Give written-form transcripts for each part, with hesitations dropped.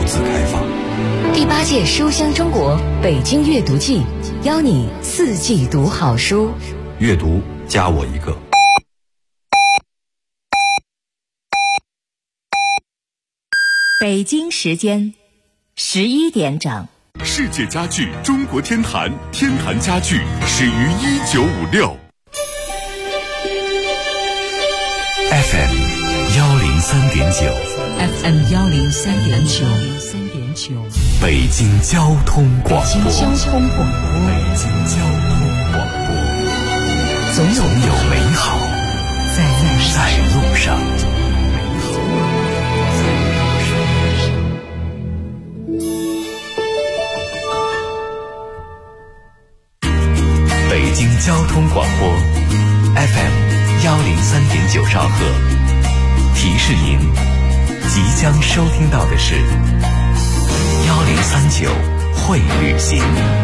字开发。 第8届书香中国北京阅读季，邀你4季读好书。 阅读加我一个。 北京时间11点整。 世界家具中国天坛，天坛家具始于1956。 FM 103.9 FM 103.9 北京交通广播。 北京交通广播。总有美好在路上。 北京交通广播 FM 103.9兆赫，提示您即将收听到的是1039会旅行。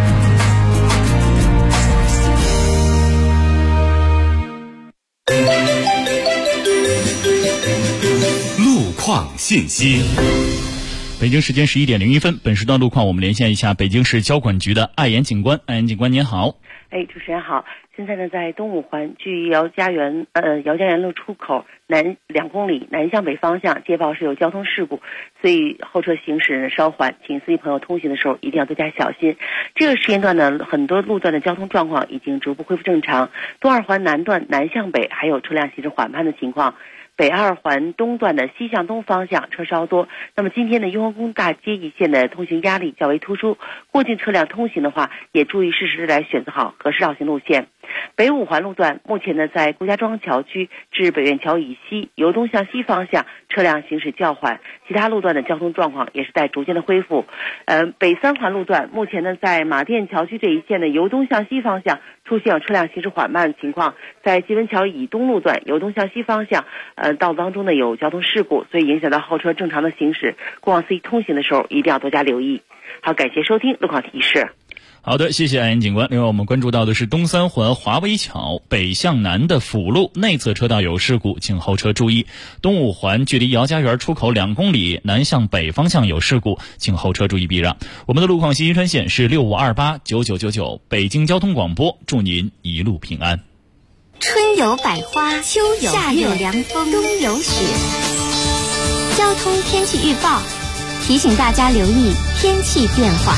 路况信息。 北京时间11点01分，本时段路况我们连线一下北京市交管局的艾岩警官。艾岩警官您好。 主持人好。现在呢，在东五环距姚家园路出口南2公里南向北方向接报是有交通事故，所以后车行驶稍缓，请司机朋友通行的时候一定要多加小心。这个时间段呢，很多路段的交通状况已经逐步恢复正常。东2环南段南向北还有车辆行驶缓慢的情况。北2环东段的西向东方向车稍多。那么今天的雍和宫大街一线的通行压力较为突出，过境车辆通行的话，也注意适时来选择好合适绕行路线。北5环路段目前呢，在顾家庄桥区至北苑桥以西由东向西方向车辆行驶较缓，其他路段的交通状况也是在逐渐的恢复。北3环路段目前呢，在马甸桥区这一线的由东向西方向出现有车辆行驶缓慢的情况，在吉文桥以东路段由东向西方向道路当中呢有交通事故，所以影响到后车正常的行驶，过往司机通行的时候一定要多加留意。好，感谢收听路况提示。 好的，谢谢艾岩警官。另外我们关注到的是东3环华威桥北向南的辅路内侧车道有事故，请后车注意。东5环距离姚家园出口2公里南向北方向有事故，请后车注意避让。我们的路况信息专线是65289999，北京交通广播，祝您一路平安。 春有百花，秋有夏有凉风，冬有雪。交通天气预报提醒大家留意天气变化。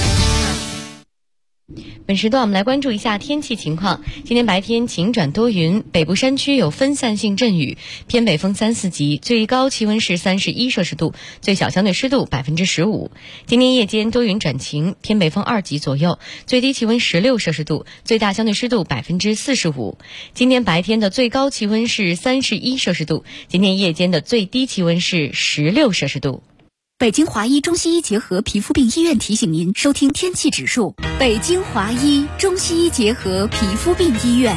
本时段我们来关注一下天气情况。今天白天晴转多云，北部山区有分散性阵雨，偏北风3、4级，最高气温是31摄氏度，最小相对湿度15%。今天夜间多云转晴，偏北风2级左右，最低气温16摄氏度，最大相对湿度45%。今天白天的最高气温是31摄氏度，今天夜间的最低气温是16摄氏度。 北京华医中西医结合皮肤病医院提醒您收听天气指数。北京华医中西医结合皮肤病医院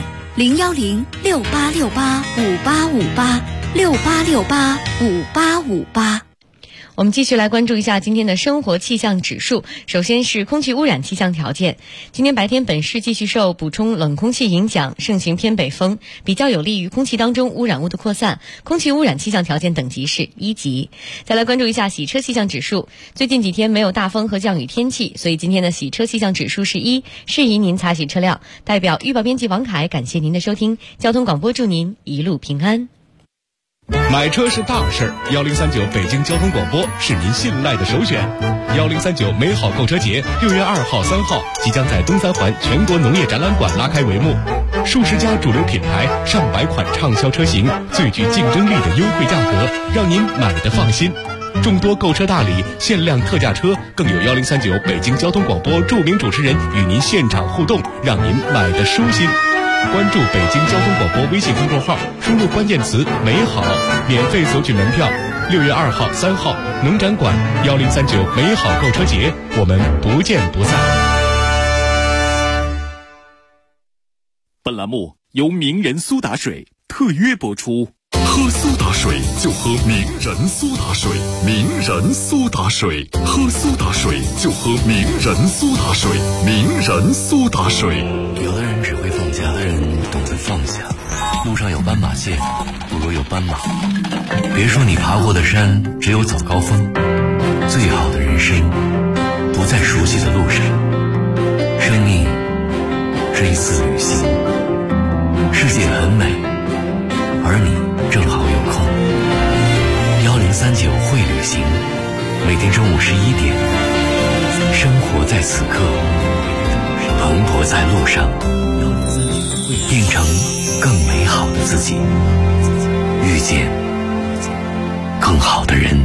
，0106868585858，68685858。 我们继续来关注一下今天的生活气象指数。首先是空气污染气象条件。今天白天本市继续受补充冷空气影响，盛行偏北风，比较有利于空气当中污染物的扩散，空气污染气象条件等级是1级。再来关注一下洗车气象指数。最近几天没有大风和降雨天气，所以今天的洗车气象指数是1，适宜您擦洗车辆。代表预报编辑王凯感谢您的收听，交通广播祝您一路平安。 买车是大事儿，1039北京交通广播是您信赖的首选。1039美好购车节6月2号、3号即将在东3环全国农业展览馆拉开帷幕，数十家主流品牌、上百款畅销车型，最具竞争力的优惠价格，让您买得放心。众多购车大礼、限量特价车，更有1039北京交通广播著名主持人与您现场互动，让您买得舒心。关注北京交通广播微信公众号，输入关键词美好，免费索取门票。6月2号、3号农展馆1039美好购车节，我们不见不散。 本栏目由名人苏打水特约播出。喝苏打水就喝名人苏打水，名人苏打水，喝苏打水就喝名人苏打水，名人苏打水。 有的人只会放假，有的人懂得放下。路上有斑马线，不如有斑马。别说你爬过的山只有早高峰，最好的生不在熟悉的路上，生命是一次旅行。世界很美，而你正好有空。1039会旅行，每天中午11点，生活在此刻，蓬勃在路上，变成更美好的自己，遇见更好的人。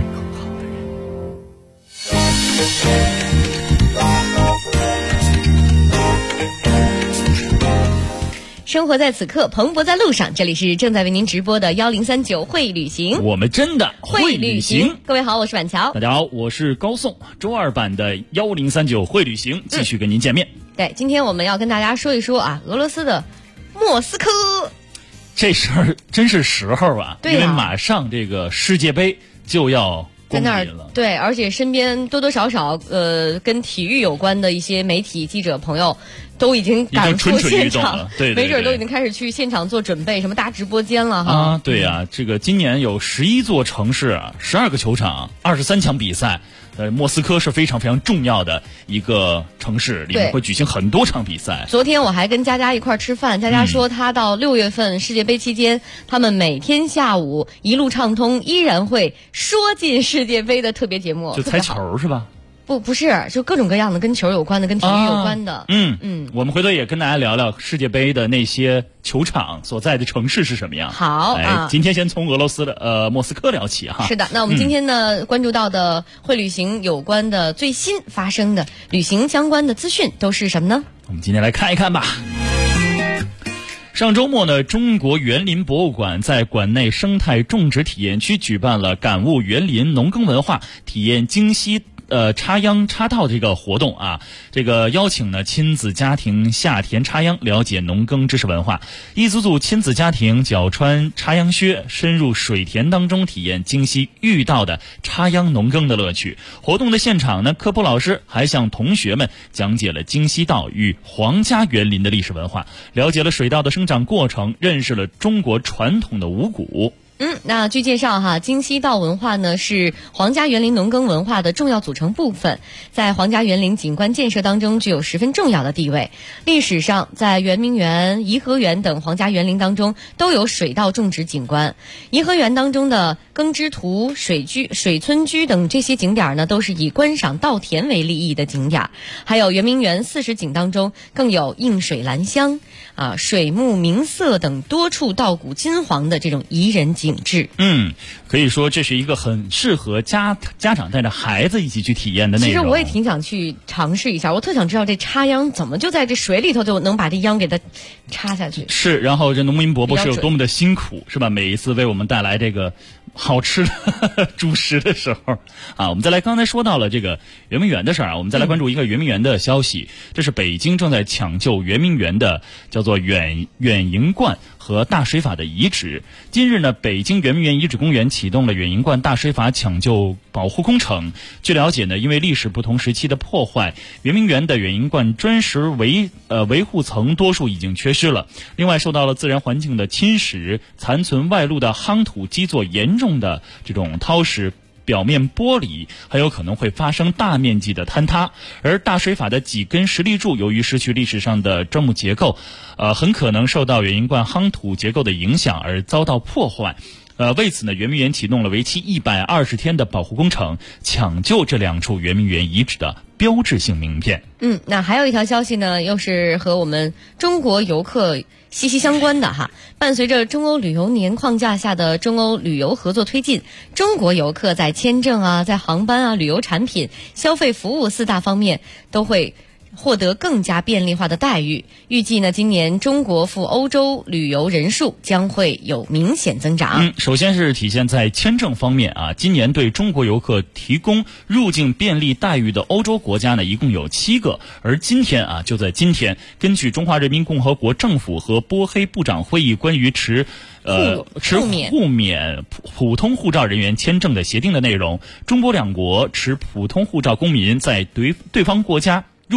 生活在此刻，蓬勃在路上。这里是正在为您直播的1039会旅行， 我们真的会旅行。 各位好，我是板桥。 大家好，我是高颂。周二版的1039会旅行继续跟您见面。 对，今天我们要跟大家说一说啊，俄罗斯的莫斯科。 这事儿真是时候啊， 对啊， 因为马上这个世界杯就要在那儿了。 对，而且身边多多少少跟体育有关的一些媒体记者朋友都已经赶赴现场， 对， 没准都已经开始去现场做准备，什么大直播间了哈。 啊，对呀，这个今年有11座城市，12个球场，23场比赛。莫斯科是非常非常重要的一个城市，里面会举行很多场比赛。 昨天我还跟佳佳一块吃饭，佳佳说他到6月份世界杯期间，他们每天下午一路畅通，依然会说进世界杯的特别节目， 就猜球是吧？ 不是，就各种各样的跟球有关的，跟体育有关的。 我们回头也跟大家聊聊世界杯的那些球场所在的城市是什么样。 好， 今天先从俄罗斯的莫斯科聊起哈。 是的，那我们今天呢关注到的会旅行有关的最新发生的旅行相关的资讯都是什么呢？ 我们今天来看一看吧。上周末呢，中国园林博物馆在馆内生态种植体验区举办了感悟园林农耕文化，体验京西插秧插稻这个活动啊，这个邀请呢亲子家庭下田插秧，了解农耕知识文化。一组组亲子家庭脚穿插秧靴，深入水田当中体验京西遇到的插秧农耕的乐趣。活动的现场呢，科普老师还向同学们讲解了京西稻与皇家园林的历史文化，了解了水稻的生长过程，认识了中国传统的五谷。 那据介绍哈，京西稻文化呢是皇家园林农耕文化的重要组成部分，在皇家园林景观建设当中具有十分重要的地位。历史上，在圆明园、颐和园等皇家园林当中都有水稻种植景观。颐和园当中的耕织图、水村居等这些景点呢，都是以观赏稻田为立意的景点。还有圆明园40景当中更有映水兰香水木明色等多处稻谷金黄的这种宜人景致。 可以说这是一个很适合家长带着孩子一起去体验的内容。 其实我也挺想去尝试一下，我特想知道这插秧怎么就在这水里头就能把这秧给它插下去。 是，然后这农民伯伯是有多么的辛苦，是吧？每一次为我们带来这个好吃的主食的时候啊，我们再来刚才说到了这个圆明园的事儿啊，我们再来关注一个圆明园的消息。这是北京正在抢救圆明园的叫做远迎观和大水法的遗址。今日呢，北京圆明园遗址公园启动了远迎观大水法抢救保护工程。据了解呢，因为历史不同时期的破坏，圆明园的远迎观砖石维护层多数已经缺失了。另外，受到了自然环境的侵蚀，残存外露的夯土基座严重的这种掏蚀表面剥离，很有可能会发生大面积的坍塌。而大水法的几根实力柱由于失去历史上的砖木结构，很可能受到远迎观夯土结构的影响而遭到破坏。为此呢，圆明园启动了为期120天的保护工程，抢救这2处圆明园遗址的标志性名片。 那还有一条消息呢，又是和我们中国游客息息相关的哈。伴随着中欧旅游年框架下的中欧旅游合作推进，中国游客在签证在航班旅游产品、消费服务4大方面都会获得更加便利化的待遇。预计呢，今年中国赴欧洲旅游人数将会有明显增长。 首先是体现在签证方面今年对中国游客提供入境便利待遇的欧洲国家呢，一共有7个。而今天就在今天，根据中华人民共和国政府和波黑部长会议关于持互免普通护照人员签证的协定的内容，中波2国持普通护照公民在对方国家入境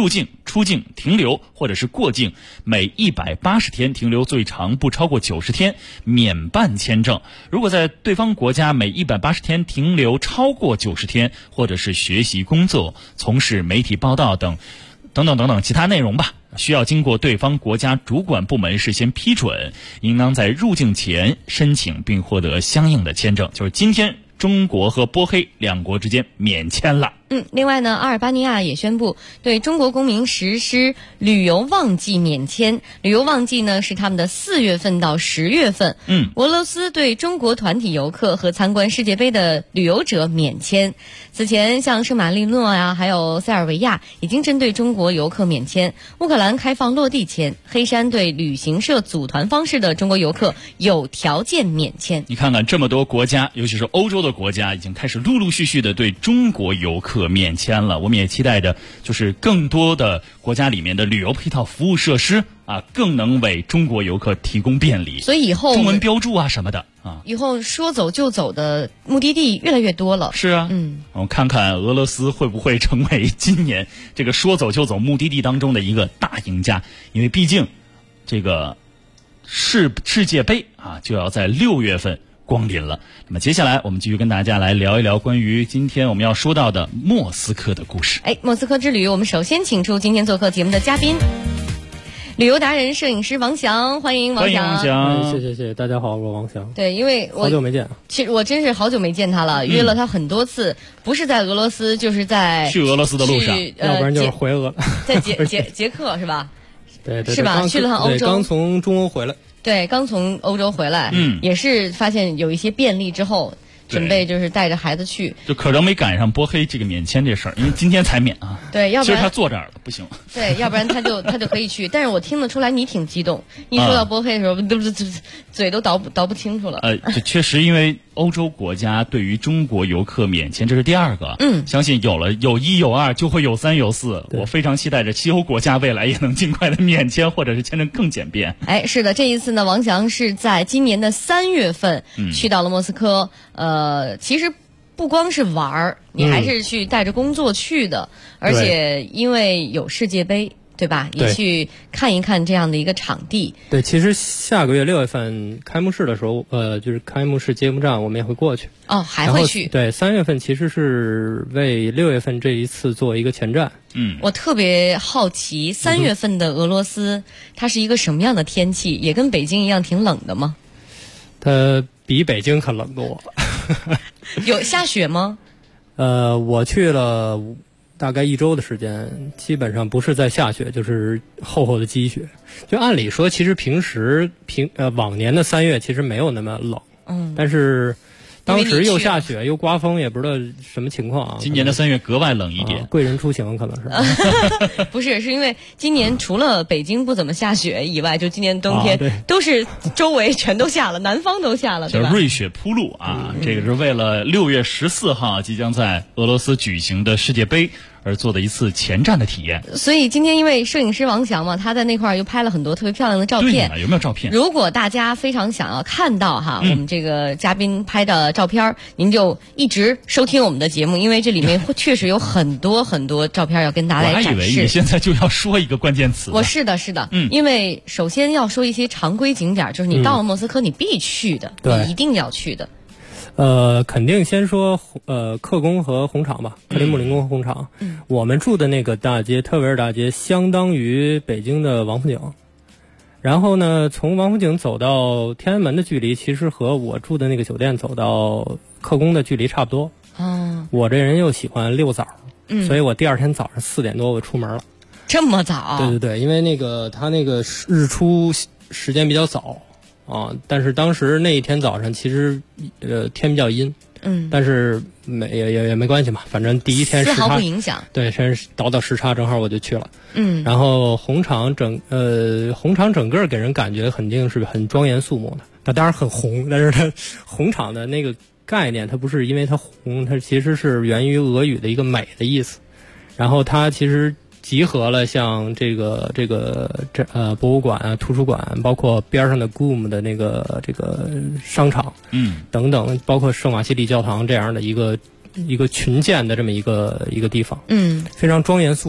出境、停留或者是过境，每180天停留最长不超过90天，免办签证。如果在对方国家每180天停留超过90天，或者是学习、工作、从事媒体报道等其他内容吧，需要经过对方国家主管部门事先批准，应当在入境前申请并获得相应的签证。就是今天中国和波黑两国之间免签了。 另外呢，阿尔巴尼亚也宣布对中国公民实施旅游旺季免签。旅游旺季呢是他们的4月份到10月份。俄罗斯对中国团体游客和参观世界杯的旅游者免签。此前像圣马力诺呀，还有塞尔维亚已经针对中国游客免签。乌克兰开放落地签，黑山对旅行社组团方式的中国游客有条件免签。 你看看这么多国家，尤其是欧洲的国家，已经开始陆陆续续的对中国游客免签了。我们也期待着，就是更多的国家里面的旅游配套服务设施啊，更能为中国游客提供便利。 所以以后中文标注啊什么的啊， 以后说走就走的目的地越来越多了。 是啊，我们看看俄罗斯会不会成为今年这个说走就走目的地当中的一个大赢家？因为毕竟这个世界杯啊就要在6月份光临了。那么接下来我们继续跟大家来聊一聊关于今天我们要说到的莫斯科的故事。 莫斯科之旅，我们首先请出今天做客节目的嘉宾，旅游达人、摄影师王翔，欢迎王翔。 欢迎王翔。 谢谢，大家好，我王翔。 对，因为我好久没见， 其实我真是好久没见他了，约了他很多次，不是在俄罗斯，就是在去俄罗斯的路上， 要不然就是回俄， 在捷克是吧？ 对， 是吧？去了趟欧洲， 刚从中欧回来。 对，刚从欧洲回来，也是发现有一些便利之后，准备就是带着孩子去， 就可能没赶上波黑这个免签这事儿，因为今天才免啊。 对，要不然其实他坐这儿了，不行。 对，要不然他就可以去。但是我听得出来你挺激动，一说到波黑的时候，嘴都倒不清楚了。 这确实因为欧洲国家对于中国游客免签，这是第2个。相信有1有2就会有3有4。我非常期待着西欧国家未来也能尽快的免签，或者是签证更简便。 是的，这一次呢，王翔是在今年的3月份去到了莫斯科。其实不光是玩儿，你还是去带着工作去的，而且因为有世界杯，对吧？也去看一看这样的一个场地。 对，其实下个月6月份开幕式的时候，就是开幕式揭幕战，我们也会过去。 还会去。 对，3月份其实是为6月份这一次做一个前站。 我特别好奇，3月份的俄罗斯，它是一个什么样的天气？也跟北京一样挺冷的吗？ 它比北京可冷多。 有下雪吗？ 我去了大概1周的时间，基本上不是在下雪，就是厚厚的积雪。就按理说，其实往年的3月其实没有那么冷，但是当时又下雪又刮风，也不知道什么情况啊。 今年的3月格外冷一点， 贵人出行可能是。 不是因为今年除了北京不怎么下雪以外，就今年冬天都是周围全都下了，南方都下了，对吧？ 瑞雪铺路啊，这个是为了6月14号即将在俄罗斯举行的世界杯而做的一次前站的体验。 所以今天因为摄影师王翔嘛，他在那块儿又拍了很多特别漂亮的照片。 有没有照片？ 如果大家非常想要看到我们这个嘉宾拍的照片，您就一直收听我们的节目，因为这里面确实有很多很多照片要跟大家来展示。 我还以为你现在就要说一个关键词。 是的，因为首先要说一些常规景点，就是你到了莫斯科你必去的，你一定要去的。 肯定先说克宫和红场吧，克里姆林宫和红场。我们住的那个大街特维尔大街，相当于北京的王府井。然后呢，从王府井走到天安门的距离，其实和我住的那个酒店走到克宫的距离差不多。我这人又喜欢溜早，所以我第2天早上4点多我出门了。 这么早？ 对，因为它那个日出时间比较早。但是当时那一天早上其实天比较阴，但是也没关系嘛，反正第1天时差丝毫不影响。 对，先倒时差，正好我就去了。然后红场整个给人感觉肯定是很庄严肃穆的，它当然很红，但是它红场的那个概念，它不是因为它红，它其实是源于俄语的一个美的意思。然后它其实集合了像这个博物馆啊、图书馆，包括边上的 GUM 的这个商场，等等，包括圣瓦西里教堂这样的一个群建的这么一个地方，非常庄严肃穆。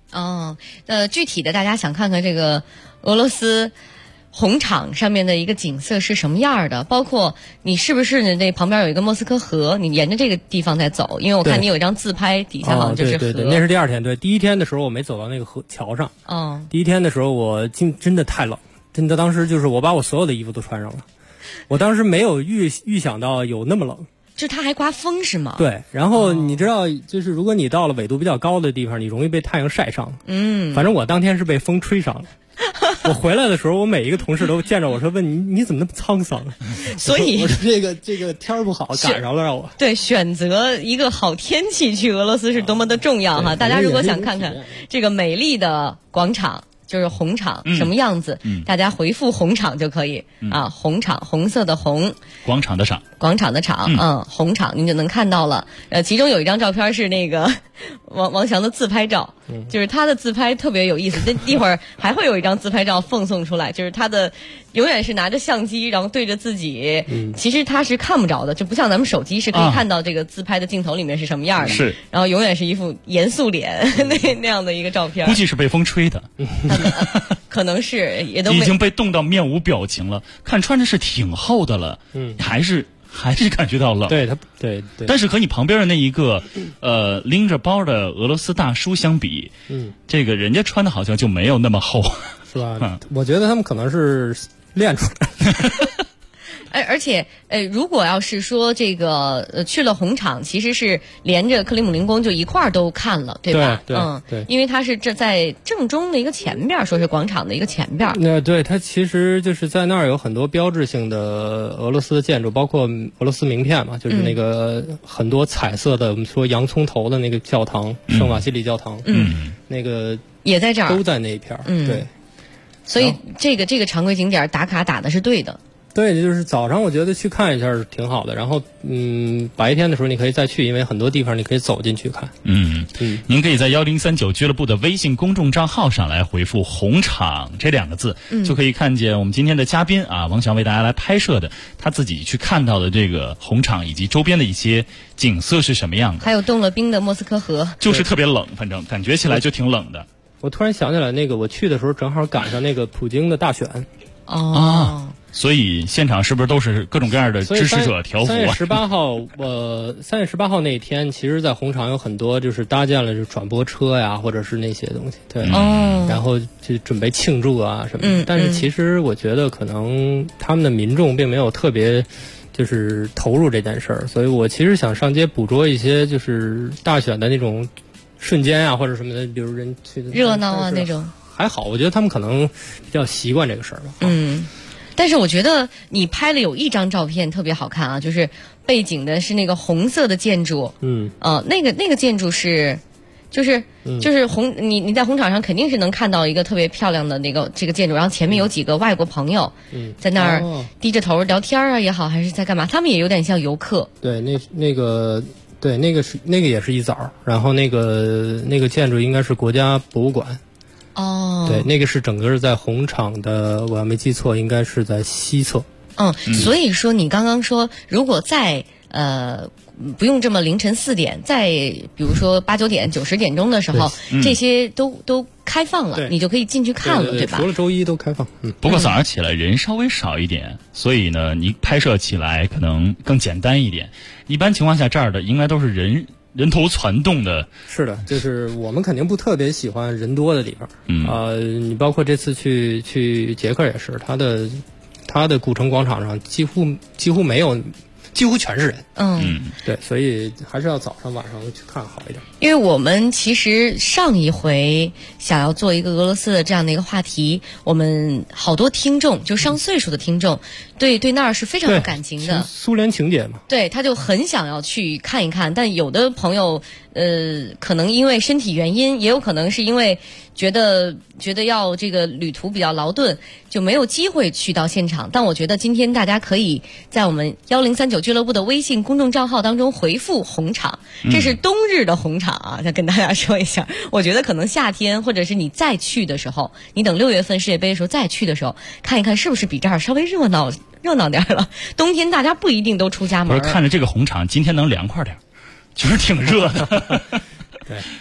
具体的大家想看看这个俄罗斯红场上面的一个景色是什么样的，包括你是不是那旁边有一个莫斯科河，你沿着这个地方在走，因为我看你有一张自拍，底下好像就是河。 对，那是第2天。对，第1天的时候我没走到那个河桥上。第1天的时候我真的太冷，真的当时就是我把我所有的衣服都穿上了，我当时没有预想到有那么冷。 就它还刮风是吗？ 对，然后你知道，就是如果你到了纬度比较高的地方，你容易被太阳晒伤。反正我当天是被风吹伤了。我回来的时候，我每一个同事都见着我说：“问你怎么那么沧桑？” 所以我说这个天儿不好，赶上了让我。 对，选择一个好天气去俄罗斯是多么的重要哈！大家如果想看看这个美丽的广场。就是红场什么样子，大家回复红场就可以啊。红场，红色的红， 广场的场， 红场您就能看到了。其中有一张照片是那个王翔的自拍照，就是他的自拍特别有意思。一会儿还会有一张自拍照奉送出来，就是他的永远是拿着相机，然后对着自己，其实他是看不着的，就不像咱们手机是可以看到这个自拍的镜头里面是什么样的， 是， 然后永远是一副严肃脸那样的一个照片， 估计是被风吹的。 可能是也都已经被冻到面无表情了，看穿着是挺厚的了，还是感觉到冷。 对。 但是和你旁边的那一个拎着包的俄罗斯大叔相比，这个人家穿的好像就没有那么厚， 是吧？我觉得他们可能是练出来的。 而且如果要是说这个去了红场，其实是连着克里姆林宫就一块儿都看了，对吧？ 对， 因为它是在正中的一个前边，说是广场的一个前边。 对，它其实就是在那儿有很多标志性的俄罗斯的建筑，包括俄罗斯名片嘛，就是那个很多彩色的，我们说洋葱头的那个教堂，圣瓦西里教堂，那个也在这儿， 都在那一片。对， 所以这个常规景点打卡打的是对的。 对，就是早上我觉得去看一下是挺好的，然后白天的时候你可以再去，因为很多地方你可以走进去看。 您可以在1039俱乐部的微信公众账号上来回复红场这2个字，就可以看见我们今天的嘉宾王翔为大家来拍摄的他自己去看到的这个红场以及周边的一些景色是什么样的， 还有冻了冰的莫斯科河， 就是特别冷，反正感觉起来就挺冷的。 我突然想起来，那个我去的时候正好赶上那个普京的大选。 所以现场是不是都是各种各样的支持者条幅 ？3月18号，3月18号那一天，其实，在红场有很多就是搭建了转播车呀，或者是那些东西，对，然后就准备庆祝啊什么的。但是其实我觉得，可能他们的民众并没有特别就是投入这件事儿，所以我其实想上街捕捉一些就是大选的那种瞬间啊，或者什么的，比如人去热闹啊那种。 还好，我觉得他们可能比较习惯这个事儿吧。 但是我觉得你拍了有一张照片特别好看啊，就是背景的是那个红色的建筑。那个建筑是，就是红，你在红场上肯定是能看到一个特别漂亮的这个建筑，然后前面有几个外国朋友在那儿低着头聊天啊也好，还是在干嘛？他们也有点像游客。 对，那个也是一枣，然后那个建筑应该是国家博物馆。对，那个是整个在红场的，我要没记错，应该是在西侧。 所以说你刚刚说，如果在不用这么凌晨4点，在比如说8、9点、9、10点钟的时候，这些都开放了，你就可以进去看了， 对吧？ 除了周一都开放。 不过早上起来人稍微少一点，所以呢，你拍摄起来可能更简单一点。一般情况下，这儿的应该都是人头攒动的。 是的，就是我们肯定不特别喜欢人多的地方。你包括这次去捷克也是，它的古城广场上几乎没有，几乎全是人。对，所以还是要早上晚上去看好一点。 因为我们其实上一回想要做一个俄罗斯的这样的一个话题，我们好多听众，就上岁数的听众，对那儿是非常有感情的， 苏联情节嘛。 对，他就很想要去看一看，但有的朋友可能因为身体原因，也有可能是因为觉得要这个旅途比较劳顿，就没有机会去到现场。但我觉得今天大家可以在我们1039俱乐部的微信公众账号当中回复红场，这是冬日的红场啊，再跟大家说一下。我觉得可能夏天或者是你再去的时候，你等6月份世界杯的时候再去的时候，看一看是不是比这儿稍微热闹点了。冬天大家不一定都出家门。 不是看着这个红场今天能凉快点，觉得挺热的。 对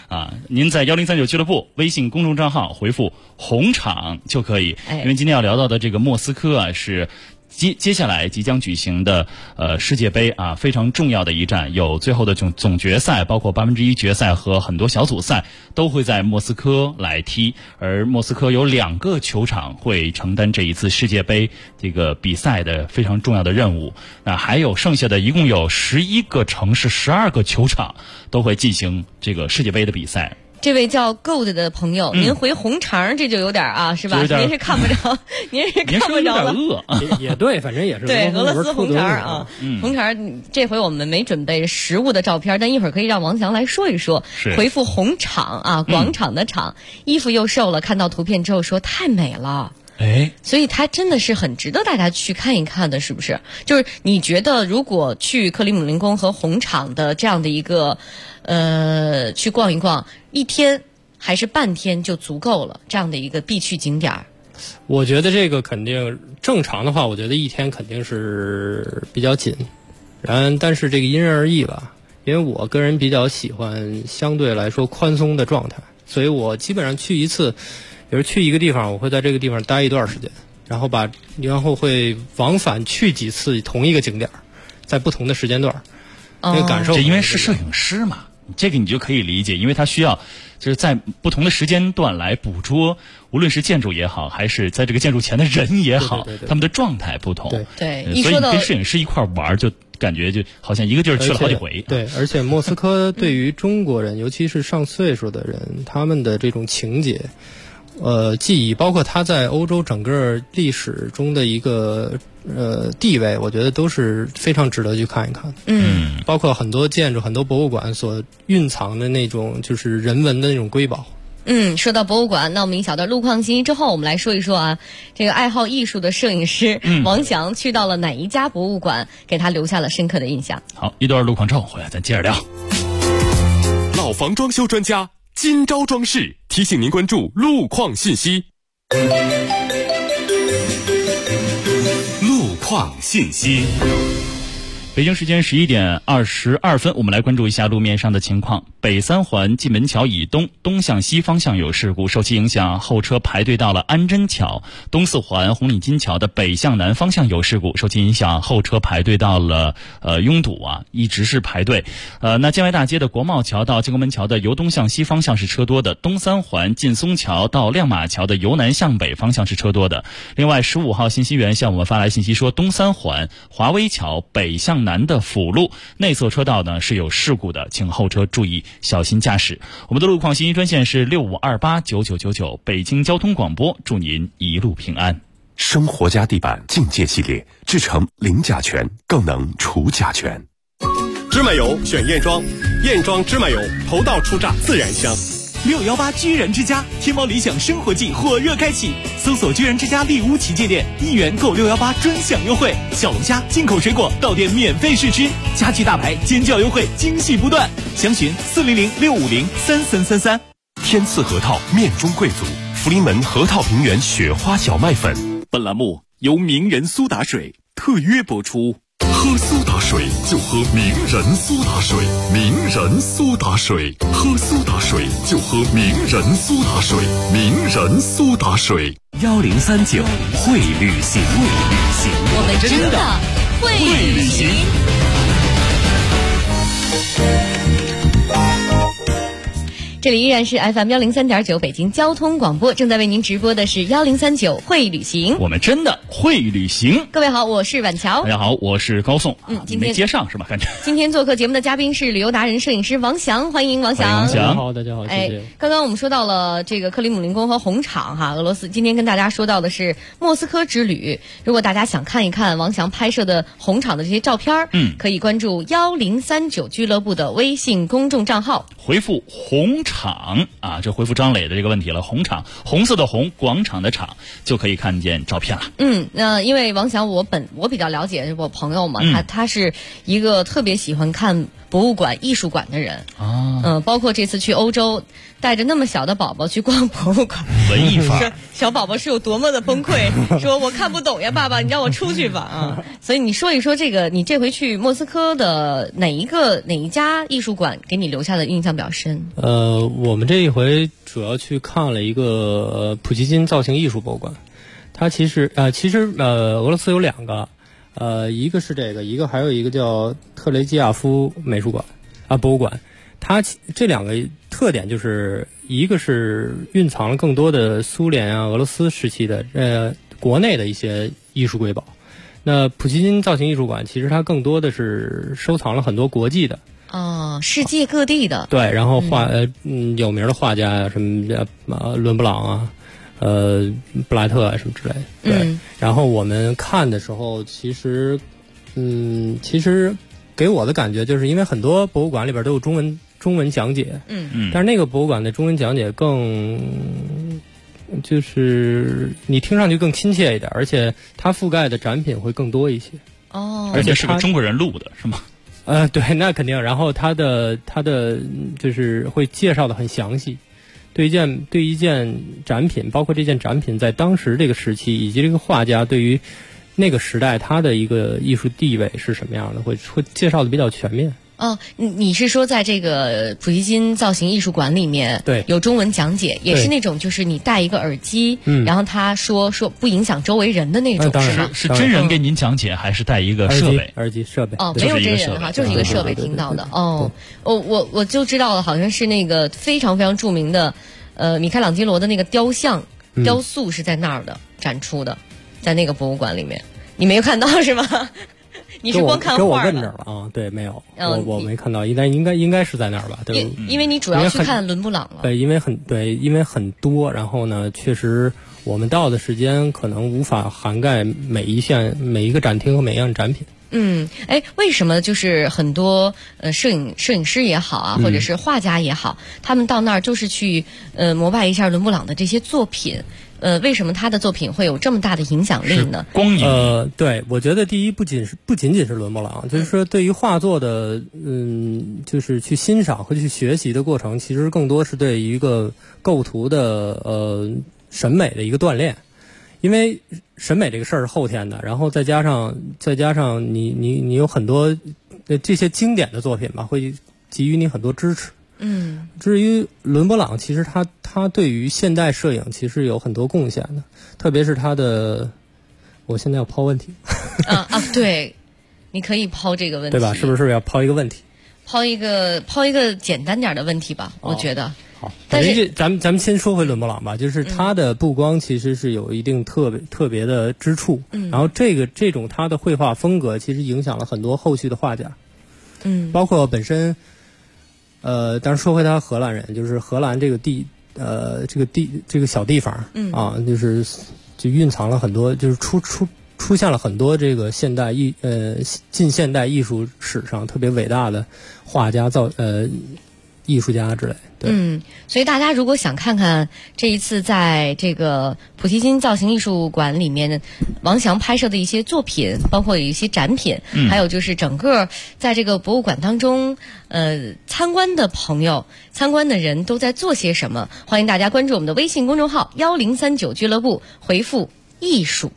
您在1039俱乐部微信公众账号回复红场就可以。因为今天要聊到的这个莫斯科啊，是接下来即将举行的世界杯啊，非常重要的一战，有最后的总决赛，包括1/8决赛和很多小组赛都会在莫斯科来踢。而莫斯科有2个球场会承担这一次世界杯这个比赛的非常重要的任务。那还有剩下的一共有11个城市12个球场都会进行这个世界杯的比赛。 这位叫 Gold 的朋友，您回红肠这就有点啊，是吧？您是看不着，您是看不着了。 也对，反正也是对俄罗斯红肠啊。红肠这回我们没准备实物的照片，但一会儿可以让王翔来说一说。回复红场啊，广场的场，衣服又瘦了，看到图片之后说太美了。所以它真的是很值得大家去看一看的，是不是？就是你觉得如果去克里姆林宫和红场的这样的一个去逛一逛，一天还是半天就足够了？这样的一个必去景点， 我觉得这个肯定正常的话，我觉得一天肯定是比较紧，但是这个因人而异吧。因为我个人比较喜欢相对来说宽松的状态，所以我基本上去一次。比如去一个地方，我会在这个地方待一段时间，然后会往返去几次同一个景点，在不同的时间段，那个感受。 这因为是摄影师嘛，这个你就可以理解，因为他需要就是在不同的时间段来捕捉，无论是建筑也好，还是在这个建筑前的人也好，他们的状态不同。 对， 所以你跟摄影师一块玩，就感觉就好像一个劲儿去了好几回。 对，而且莫斯科对于中国人，尤其是上岁数的人，他们的这种情节。记忆，包括它在欧洲整个历史中的一个地位，我觉得都是非常值得去看一看。包括很多建筑、很多博物馆所蕴藏的那种就是人文的那种瑰宝。 说到博物馆，那我们一小段路况信息之后，我们来说一说啊，这个爱好艺术的摄影师王翔去到了哪一家博物馆，给他留下了深刻的印象。 好，一段路况之后回来咱接着聊。 老房装修专家今朝装饰提醒您关注路况信息。路况信息。 北京时间11点22分，我们来关注一下路面上的情况。北三环蓟门桥以东东向西方向有事故，受其影响，后车排队到了安贞桥。东四环红领巾桥的北向南方向有事故，受其影响，后车排队到了拥堵啊，一直是排队。那建外大街的国贸桥到建国门桥的由东向西方向是车多的，东三环劲松桥到亮马桥的由南向北方向是车多的。另外15号信息源向我们发来信息说，东三环华威桥北向南的辅路内侧车道呢是有事故的，请后车注意小心驾驶。我们的路况信息专线是65289999，北京交通广播，祝您一路平安。 生活家地板境界系列，制成零甲醛，更能除甲醛。 芝麻油选燕庄，燕庄芝麻油头道出榨，自然香。 618居然之家天猫理想生活季火热开启，搜索居然之家丽屋旗舰店，1元购618专享优惠，小龙虾、进口水果到店免费试吃，家具大牌尖叫优惠，惊喜不断。详询400-650-3333。 天赐核桃面中贵族，福临门核桃平原雪花小麦粉。 本栏目由名人苏打水特约播出。 喝苏打水就喝名人苏打水，名人苏打水，喝苏打水就喝名人苏打水，名人苏打水。 1039会旅行， 我们真的会旅行。这里依然是 FM103.9 北京交通广播，正在为您直播的是1039会旅行， 我们真的会旅行。 各位好，我是婉乔。 大家好，我是高颂。 今天没接上是吧？看着今天做客节目的嘉宾是旅游达人、摄影师王翔，欢迎王翔。 大家好，大家好，谢谢。 刚刚我们说到了这个克里姆林宫和红场哈，俄罗斯。今天跟大家说到的是莫斯科之旅。如果大家想看一看王翔拍摄的红场的这些照片，可以关注1039俱乐部的微信公众账号， 回复红场啊，这回复张磊的这个问题了。红场，红色的红，广场的场，就可以看见照片了。 那因为王翔我比较了解我朋友嘛，他是一个特别喜欢看博物馆、艺术馆的人啊。包括这次去欧洲，带着那么小的宝宝去逛博物馆， 文艺范儿， 小宝宝是有多么的崩溃，说我看不懂呀，爸爸，你让我出去吧啊！所以你说一说这个，你这回去莫斯科的哪一家艺术馆给你留下的印象比较深？ 我们这一回主要去看了一个普希金造型艺术博物馆。它其实俄罗斯有2个，一个是这个，一个还有一个叫特雷基亚夫美术馆博物馆。它这2个特点就是，一个是蕴藏了更多的苏联俄罗斯时期的国内的一些艺术瑰宝。那普希金造型艺术馆其实它更多的是收藏了很多国际的。 世界各地的。 对，然后有名的画家呀，什么伦勃朗啊，布莱特啊什么之类的。对，然后我们看的时候，其实给我的感觉就是，因为很多博物馆里边都有中文讲解，但是那个博物馆的中文讲解更就是你听上去更亲切一点，而且它覆盖的展品会更多一些。 而且是个中国人录的，是吗？ 对，那肯定。然后它的就是会介绍的很详细，对一件展品，包括这件展品在当时这个时期，以及这个画家对于那个时代他的一个艺术地位是什么样的，会介绍的比较全面。 你是说在这个普希金造型艺术馆里面， 对， 有中文讲解，也是那种就是你戴一个耳机，然后他说不影响周围人的那种， 是真人给您讲解，还是带一个设备？ 耳机设备没有真人哈，就是一个设备听到的。我就知道了，好像是那个非常非常著名的米开朗基罗的那个雕塑是在那儿的展出的，在那个博物馆里面，你没有看到是吗？你是光看画给我问着了啊？对，没有，我没看到，应该是在那儿吧？对， 因为你主要去看伦勃朗了。 对，因为很多，然后呢，确实我们到的时间可能无法涵盖每一个展厅和每一样展品。 为什么就是很多摄影师也好啊，或者是画家也好，他们到那儿就是去膜拜一下伦勃朗的这些作品？为什么他的作品会有这么大的影响力呢？ 光影。 对，我觉得第一不仅仅是伦勃朗，就是说对于画作的就是去欣赏和去学习的过程，其实更多是对于一个构图的审美的一个锻炼。因为审美这个事儿是后天的，然后再加上你有很多这些经典的作品吧，会给予你很多支持。至于伦勃朗，其实他对于现代摄影其实有很多贡献的，特别是他的，我现在要抛问题。 对，你可以抛这个问题， 对吧？是不是要抛一个问题？ 抛一个简单点的问题吧，我觉得。 好，但是咱们先说回伦勃朗吧，就是他的布光其实是有一定特别的之处，然后这种他的绘画风格其实影响了很多后续的画家，包括本身。但是说回他荷兰人，就是荷兰这个这个小地方就蕴藏了很多，就是出现了很多这个近现代艺术史上特别伟大的画家艺术家之类。对， 所以大家如果想看看这一次在这个普希金造型艺术馆里面王翔拍摄的一些作品，包括有一些展品，还有就是整个在这个博物馆当中参观的朋友、参观的人都在做些什么，欢迎大家关注我们的微信公众号1039俱乐部，回复艺术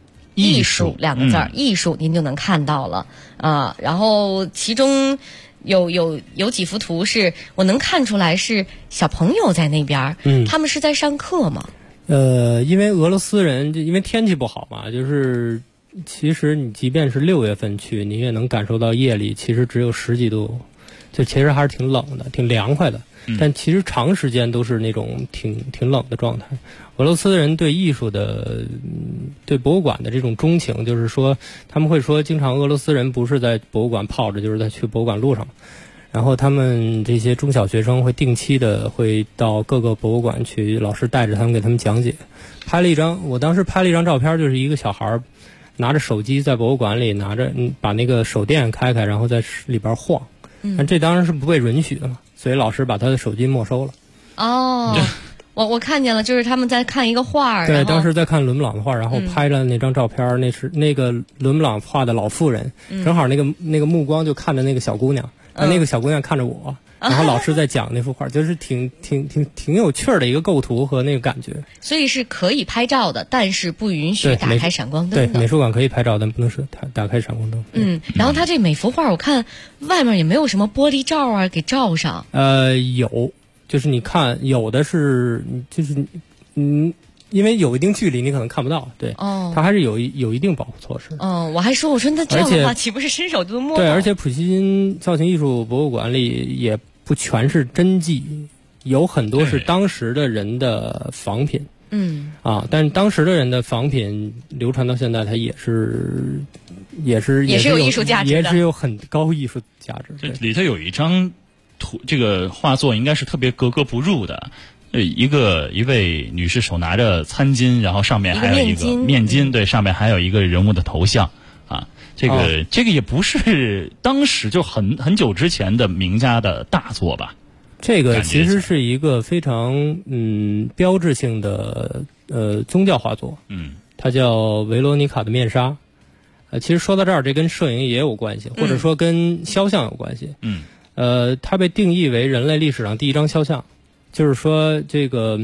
2个字艺术您就能看到了然后其中有几幅图是我能看出来是小朋友在那边，他们是在上课吗？ 因为俄罗斯人因为天气不好嘛，就是其实你即便是6月份去，你也能感受到夜里其实只有10几度，就其实还是挺冷的，挺凉快的。但其实长时间都是那种挺冷的状态。俄罗斯人对艺术的、对博物馆的这种钟情，就是说他们会说，经常俄罗斯人不是在博物馆泡着，就是在去博物馆路上。然后他们这些中小学生会定期的会到各个博物馆去，老师带着他们给他们讲解。我当时拍了一张照片，就是一个小孩拿着手机在博物馆里把那个手电开，然后在里边晃。但这当然是不被允许的嘛，所以老师把他的手机没收了。 我看见了，就是他们在看一个画。 对，当时在看伦勃朗的画，然后拍了那张照片，那是那个伦勃朗画的老妇人，正好那个目光就看着那个小姑娘，那个小姑娘看着我，然后老师在讲那幅画，就是挺有趣的一个构图和那个感觉。 所以是可以拍照的，但是不允许打开闪光灯的。 对，美术馆可以拍照，但不能是打开闪光灯。 然后他这每幅画，我看外面也没有什么玻璃罩给罩上。 有。 就是你看有的是就是因为有一定距离你可能看不到，对，它还是有一定保护措施。 我还说那这样的话岂不是伸手就能摸到？ 对，而且普希金造型艺术博物馆里也不全是真迹，有很多是当时的人的仿品。但是当时的人的仿品流传到现在，它也是有艺术价值的，也是有很高艺术价值。 这里头有一张这个画作应该是特别格格不入的。一位女士手拿着餐巾，然后上面还有一个面巾，对，上面还有一个人物的头像啊。这个也不是当时就很久之前的名家的大作吧？ 这个其实是一个非常标志性的宗教画作，它叫维罗妮卡的面纱。其实说到这儿，这跟摄影也有关系，或者说跟肖像有关系。它被定义为人类历史上第一张肖像。就是说，这个，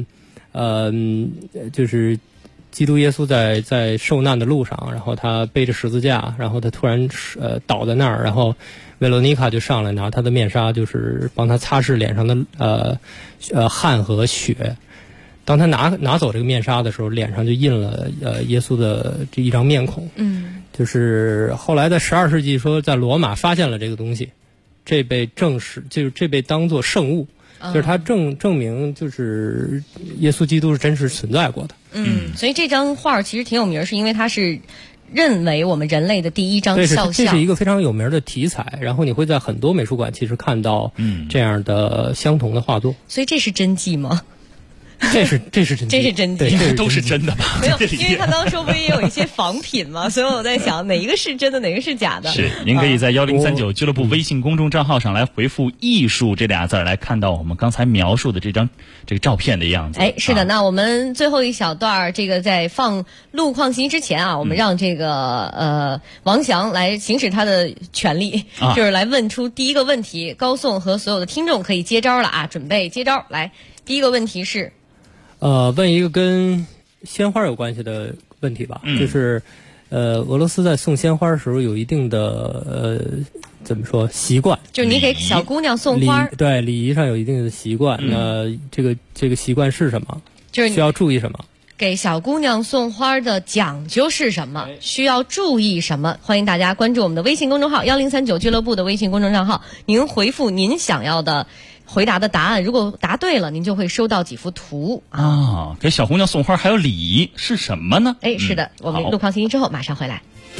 就是基督耶稣在受难的路上，然后他背着十字架，然后他突然倒在那儿，然后维罗妮卡就上来拿他的面纱，就是帮他擦拭脸上的汗和血。当他拿走这个面纱的时候，脸上就印了耶稣的这一张面孔。就是后来在12世纪说在罗马发现了这个东西，这被证实，就是这被当作圣物。就是它证明，就是耶稣基督是真实存在过的。 所以这张画其实挺有名，是因为它是认为我们人类的第一张肖像。 这是一个非常有名的题材，然后你会在很多美术馆其实看到这样的相同的画作。 所以这是真迹吗？ 这是真迹， 这是真迹， 应该都是真的吧？ 没有，因为他刚刚说不是也有一些仿品嘛，所以我在想哪一个是真的，哪个是假的。 是，您可以在1039俱乐部微信公众账号上来回复“艺术”这俩字来看到我们刚才描述的这个照片的样子。 是的，那我们最后一小段这个在放路况信息之前啊，我们让这个王翔来行使他的权利，就是来问出第一个问题。高颂和所有的听众可以接招了啊，准备接招来。第一个问题是。 问一个跟鲜花有关系的问题吧，就是俄罗斯在送鲜花的时候有一定的怎么说习惯， 就是你给小姑娘送花， 对，礼仪上有一定的习惯。那这个习惯是什么？就是需要注意什么？ 给小姑娘送花的讲究是什么？需要注意什么？欢迎大家关注我们的微信公众号1039俱乐部的微信公众账号，您回复您想要的回答的答案，如果答对了，您就会收到几幅图啊。给小姑娘送花还有礼仪是什么呢？ 是的，我们路况信息之后马上回来。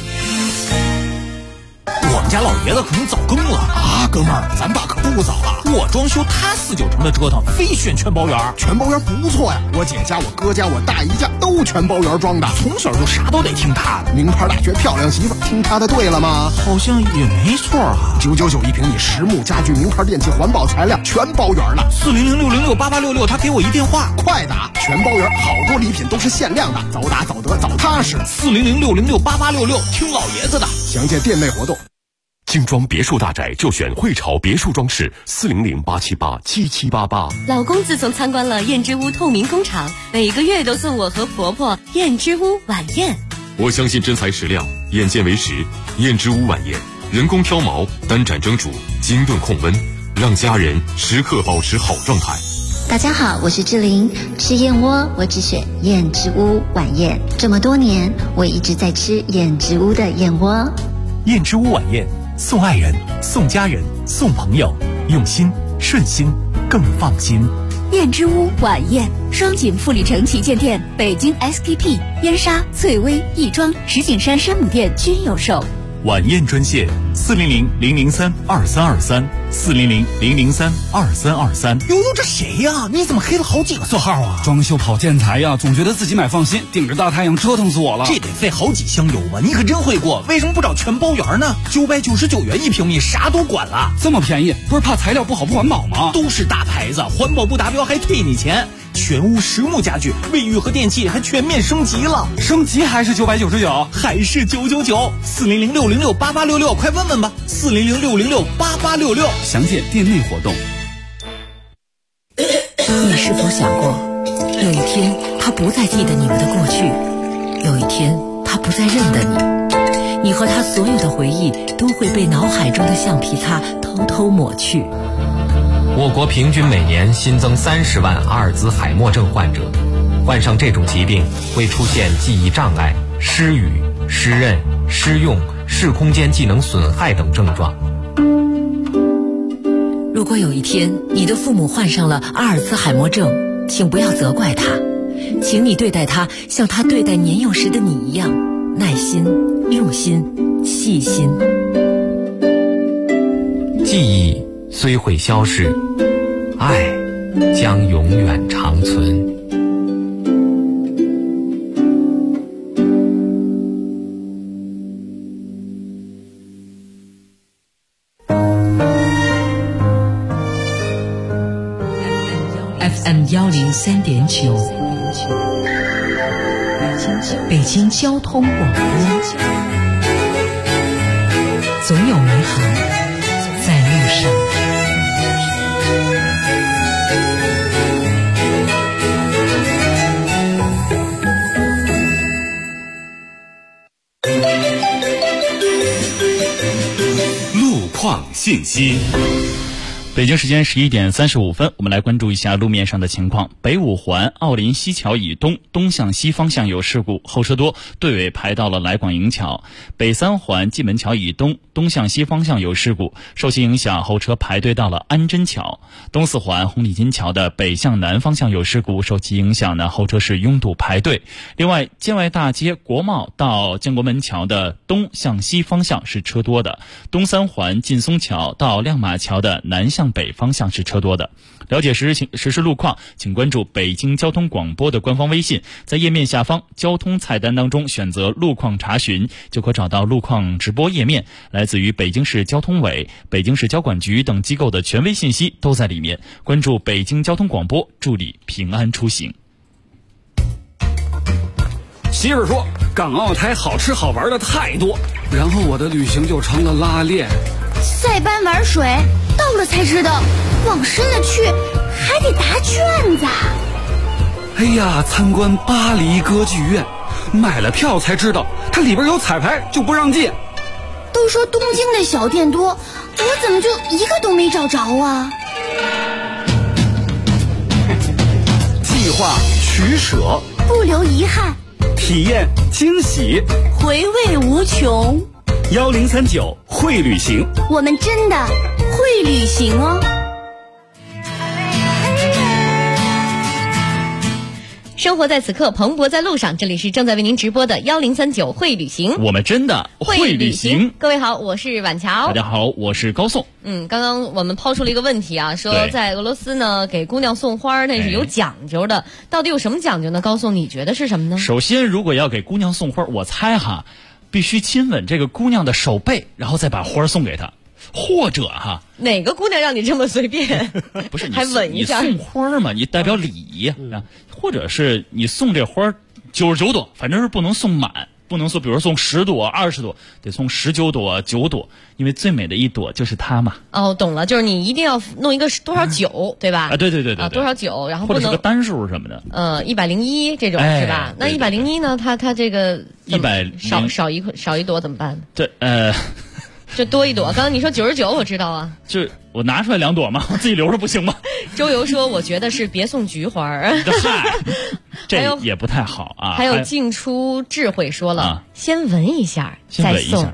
我们家老爷子可能早更了啊，哥们儿，咱爸可不早了。我装修，他4、9成的折腾，非选全包圆。 全包圆不错呀，我姐家、我哥家、我大姨家都全包圆装的， 从小就啥都得听他的。 名牌大学漂亮媳妇，听他的对了吗？ 好像也没错啊。 999一平米，实木家具、名牌电器、环保材料，全包圆了。 400-606-8866，他给我一电话， 快打！全包圆，好多礼品都是限量的，早打早得早踏实。 400-606-8866，听老爷子的。 详见店内活动。 精装别墅大宅就选汇潮别墅装饰，400-878-7788。 老公自从参观了燕之屋透明工厂，每个月都送我和婆婆燕之屋晚宴。 我相信真材实料，眼见为实。燕之屋晚宴，人工挑毛，单盏蒸煮，精炖控温，让家人时刻保持好状态。 大家好，我是志玲，吃燕窝我只选燕之屋晚宴。这么多年，我一直在吃燕之屋的燕窝。 燕之屋晚宴，送爱人，送家人，送朋友，用心顺心更放心。 燕之屋晚宴，双井富力城旗舰店、北京 SKP、燕莎、翠微、亦庄、石景山山姆店均有售。 晚宴专线400-003-2323，400-003-2323。 悠悠，这谁呀？你怎么黑了好几个色号啊？ 装修跑建材呀，总觉得自己买放心，顶着大太阳折腾死我了。 这得费好几箱油吧？你可真会过，为什么不找全包圆呢？999元1平米，啥都管了。 这么便宜，不是怕材料不好不环保吗？ 都是大牌子，环保不达标还退你钱。全屋实木家具，卫浴和电器还全面升级了。 升级还是999， 还是999。400-606-8866，快问问吧。400-606-8866， 详见店内活动。 你是否想过，有一天他不再记得你们的过去，有一天他不再认得你，你和他所有的回忆都会被脑海中的橡皮擦偷偷抹去。 我国平均每年新增30万阿尔兹海默症患者，患上这种疾病会出现记忆障碍、失语、失认、失用、视空间技能损害等症状。 如果有一天你的父母患上了阿尔兹海默症，请不要责怪他，请你对待他像他对待年幼时的你一样，耐心、用心、细心。 记忆虽会消逝，爱将永远长存。 FM 103.9，北京交通广播，总有美好在路上。 路况信息。 北京时间11点35分，我们来关注一下路面上的情况。北五环奥林西桥以东东向西方向有事故，后车多，队尾排到了来广营桥。北三环蓟门桥以东东向西方向有事故，受其影响，后车排队到了安贞桥。东四环红领巾桥的北向南方向有事故，受其影响呢，后车是拥堵排队。另外，建外大街国贸到建国门桥的东向西方向是车多的。东三环劲松桥到亮马桥的南向北方向是车多的。了解实时路况，请关注北京交通广播的官方微信，在页面下方交通菜单当中选择路况查询，就可找到路况直播页面。来自于北京市交通委、北京市交管局等机构的权威信息都在里面。关注北京交通广播，助你平安出行。 媳妇说港澳台好吃好玩的太多，然后我的旅行就成了拉练。 塞班玩水，到了才知道往深了去还得答卷子。 哎呀，参观巴黎歌剧院，买了票才知道它里边有彩排就不让进。 都说东京的小店多，我怎么就一个都没找着啊？ 计划取舍， 不留遗憾， 体验惊喜， 回味无穷。 1039会旅行， 我们真的会旅行哦。 生活在此刻，蓬勃在路上。这里是正在为您直播的1039会旅行， 我们真的会旅行。 各位好，我是婉乔。 大家好，我是高颂。 刚刚我们抛出了一个问题啊，说在俄罗斯呢给姑娘送花那是有讲究的，到底有什么讲究呢？高颂，你觉得是什么呢？ 首先，如果要给姑娘送花，我猜必须亲吻这个姑娘的手背，然后再把花送给她，或者哪个姑娘让你这么随便？ 不是还吻一下？ 你送花嘛，你代表礼仪或者是你送这花99朵，反正是不能送满，不能说比如送10朵、20朵，得送19朵、9朵，因为最美的一朵就是她嘛。 哦，懂了，就是你一定要弄一个多少酒，对吧？ 对， 多少酒，然后不能或者是个单数什么的。 101这种是吧？那101呢？它这个 100 少一朵怎么办？ 对， 就多一朵。刚刚你说99，我知道啊。 就我拿出来2朵嘛，我自己留着不行吗？ 周游说，我觉得是别送菊花儿。 这也不太好啊。 还有静出智慧说了，先闻一下再送。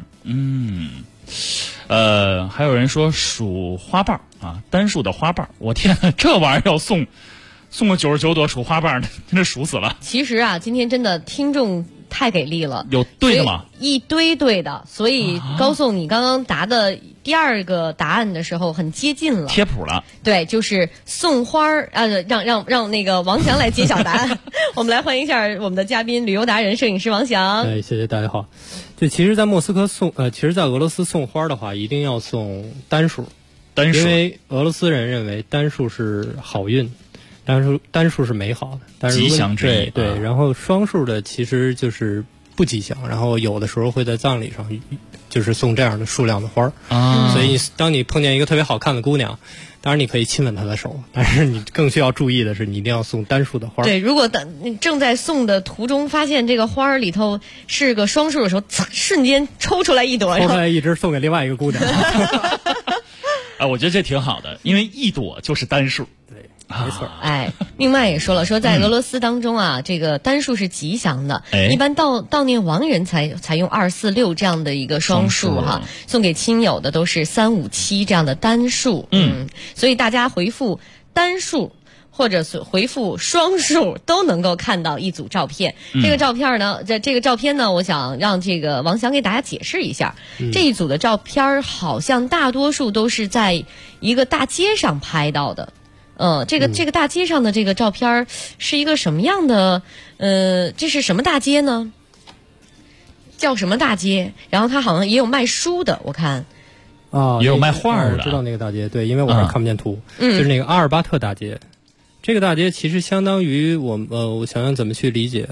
还有人说数花瓣单数的花瓣，我天哪，这玩意儿要送个99朵数花瓣，真是数死了。 其实今天真的听众太给力了， 有对的吗？ 一堆对的，所以高颂你刚刚答的第二个答案的时候很接近了， 贴谱了。 对，就是送花儿让那个王翔来揭晓答案。我们来欢迎一下我们的嘉宾，旅游达人、摄影师王翔。 谢谢大家好。就其实，在莫斯科其实，在俄罗斯送花的话，一定要送单数，因为俄罗斯人认为单数是好运。单数是美好的，但是吉祥之意。 对，然后双数的其实就是不吉祥，然后有的时候会在葬礼上就是送这样的数量的花儿所以当你碰见一个特别好看的姑娘，当然你可以亲吻她的手，但是你更需要注意的是，你一定要送单数的花儿。 对，如果你正在送的途中发现这个花儿里头是个双数的时候，瞬间抽出来一朵， 抽出来一只送给另外一个姑娘。 我觉得这挺好的，因为一朵就是单数。 对，没错。 命脉也说了，说在俄罗斯当中啊，这个单数是吉祥的，一般悼念亡人才用246这样的一个双数哈，送给亲友的都是357这样的单数。所以大家回复单数或者是回复双数都能够看到一组照片。这个照片呢，我想让这个王翔给大家解释一下。这一组的照片好像大多数都是在一个大街上拍到的。这个大街上的这个照片是一个什么样的？这是什么大街呢？叫什么大街？然后它好像也有卖书的，我看。 也有卖画的。 我知道那个大街，对，因为我还看不见图。就是那个阿尔巴特大街。这个大街其实相当于我想想怎么去理解。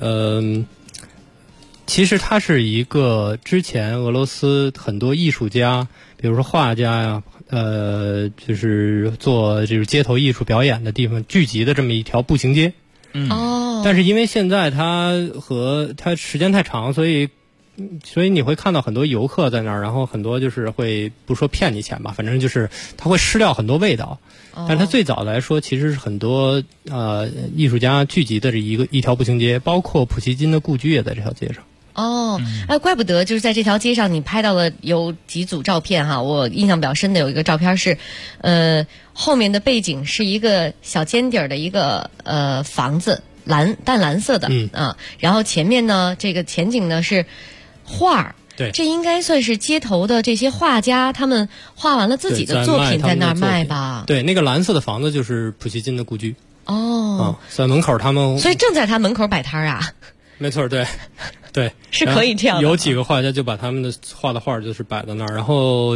其实它是一个之前俄罗斯很多艺术家，比如说画家呀，就是做这种街头艺术表演的地方聚集的这么一条步行街。但是因为现在它时间太长，所以你会看到很多游客在那儿，然后很多就是会不说骗你钱吧，反正就是它会失掉很多味道。但它最早来说，其实是很多艺术家聚集的一条步行街，包括普希金的故居也在这条街上。 怪不得就是在这条街上你拍到了有几组照片哈。我印象比较深的有一个照片是，后面的背景是一个小尖顶的一个房子，淡蓝色的然后前面呢这个前景呢是画。 对， 这应该算是街头的这些画家，他们画完了自己的作品在那儿卖吧？ 对，那个蓝色的房子就是普希金的故居。在门口他们， 所以正在他门口摆摊啊。 没错，对， 是可以这样的。 有几个画家就把他们的画的画就是摆在那儿，然后，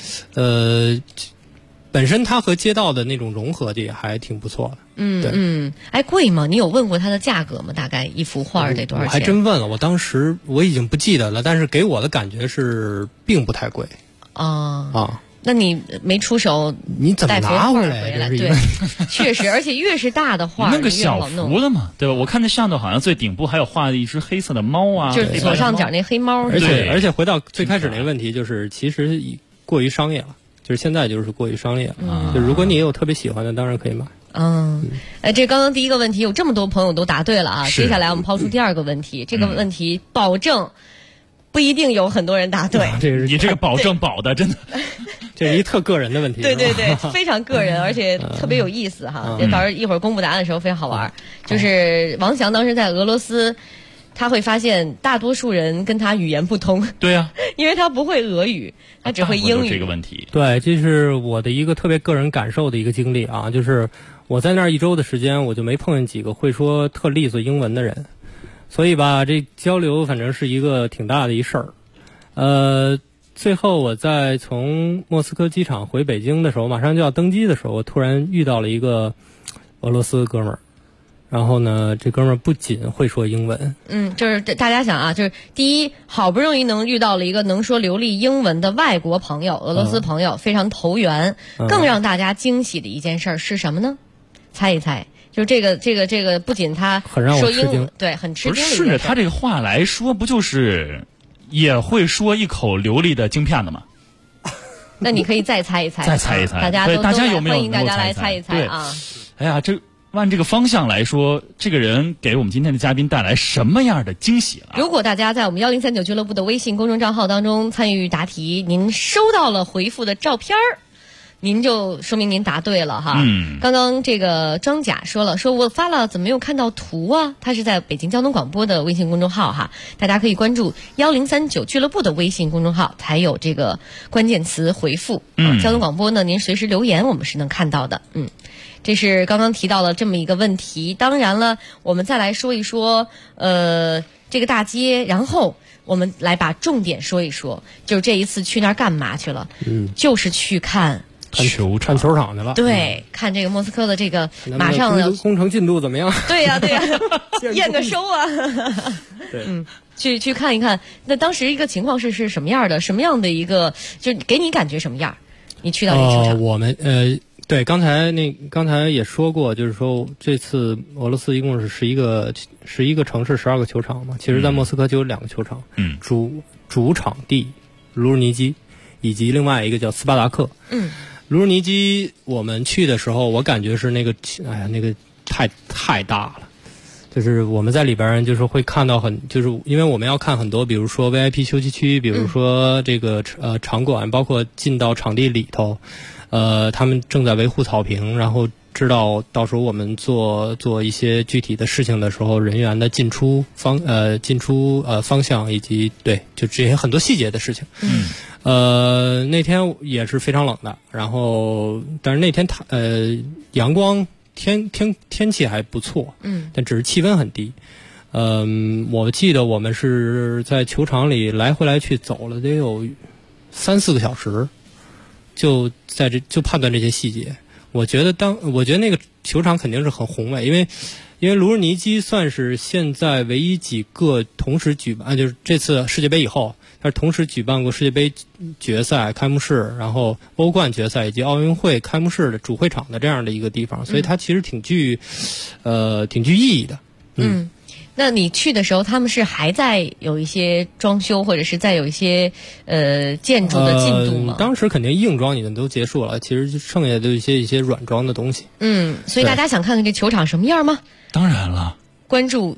本身它和街道的那种融合的也还挺不错的。 贵吗？你有问过它的价格吗？大概一幅画得多少钱？ 我还真问了，我当时我已经不记得了，但是给我的感觉是并不太贵。 那你没出手， 你怎么拿回来？ 对，确实，而且越是大的画， 那个小幅的嘛，对吧？我看那上头好像最顶部还有画的一只黑色的猫啊， 就是左上角那黑猫。 而且回到最开始那个问题，就是其实过于商业了，就是现在就是过于商业了。就如果你也有特别喜欢的，当然可以买。 这刚刚第一个问题有这么多朋友都答对了啊！接下来我们抛出第二个问题，这个问题保证不一定有很多人答对。 你这个保证保的真的。 这是一特个人的问题。 对，非常个人，而且特别有意思哈。到时候一会儿公布答案的时候非常好玩。就是王翔当时在俄罗斯，他会发现大多数人跟他语言不通。 对啊， 因为他不会俄语，他只会英语。 这个问题。 对，这是我的一个特别个人感受的一个经历啊，就是我在那儿1周的时间，我就没碰见几个会说特利索英文的人，所以吧，这交流反正是一个挺大的一事儿。最后我在从莫斯科机场回北京的时候，马上就要登机的时候，我突然遇到了一个俄罗斯哥们儿。然后呢，这哥们儿不仅会说英文， 就是大家想啊，就是第一，好不容易能遇到了一个能说流利英文的外国朋友，俄罗斯朋友，非常投缘。更让大家惊喜的一件事是什么呢？猜一猜，就是这个，不仅他说英文，对，很吃惊。 顺着他这个话来说，不就是也会说一口流利的京片的吗？ 那你可以再猜一猜， 再猜一猜， 大家有没有欢迎大家来猜一猜啊！ 哎呀，按这个方向来说，这个人给我们今天的嘉宾带来什么样的惊喜了？ 如果大家在我们1039俱乐部的微信公众账号当中参与答题，您收到了回复的照片儿，您就说明您答对了哈。刚刚这个庄甲说了，说我发了怎么没有看到图啊？他是在北京交通广播的微信公众号哈，大家可以关注1039俱乐部的微信公众号，才有这个关键词回复。交通广播呢，您随时留言我们是能看到的。这是刚刚提到了这么一个问题。当然了，我们再来说一说这个大街，然后我们来把重点说一说，就是这一次去那儿干嘛去了？就是去看球场去了。 对，看这个莫斯科的这个马上的工程进度怎么样？ 对呀，验个收啊。 对， 去看一看。那当时一个情况是什么样的？什么样的一个，就给你感觉什么样？你去到这个球场， 我们对，刚才也说过，就是说这次俄罗斯一共是11个城市12个球场嘛，其实在莫斯科就有2个球场，主场地卢日尼基，以及另外一个叫斯巴达克。 卢日尼基我们去的时候，我感觉是那个太大了。就是我们在里边就是会看到就是因为我们要看很多，比如说 VIP 休息区，比如说这个场馆，包括进到场地里头，他们正在维护草坪，然后知道到时候我们做一些具体的事情的时候，人员的进出方向以及就这些很多细节的事情。那天也是非常冷的，然后但是那天阳光。天气还不错，但只是气温很低。我记得我们是在球场里来回来去走了得有3-4个小时，就判断这些细节。我觉得那个球场肯定是很宏伟，因为卢日尼基算是现在唯一几个同时举办，就是这次世界杯以后。他是同时举办过世界杯决赛开幕式，然后欧冠决赛以及奥运会开幕式的主会场的这样的一个地方，所以它其实挺具意义的。 那你去的时候，他们是还在有一些装修，或者是在有一些建筑的进度吗？ 当时肯定硬装已经都结束了，其实就剩下的一些软装的东西。 所以大家想看看这球场什么样吗？ 当然了， 关注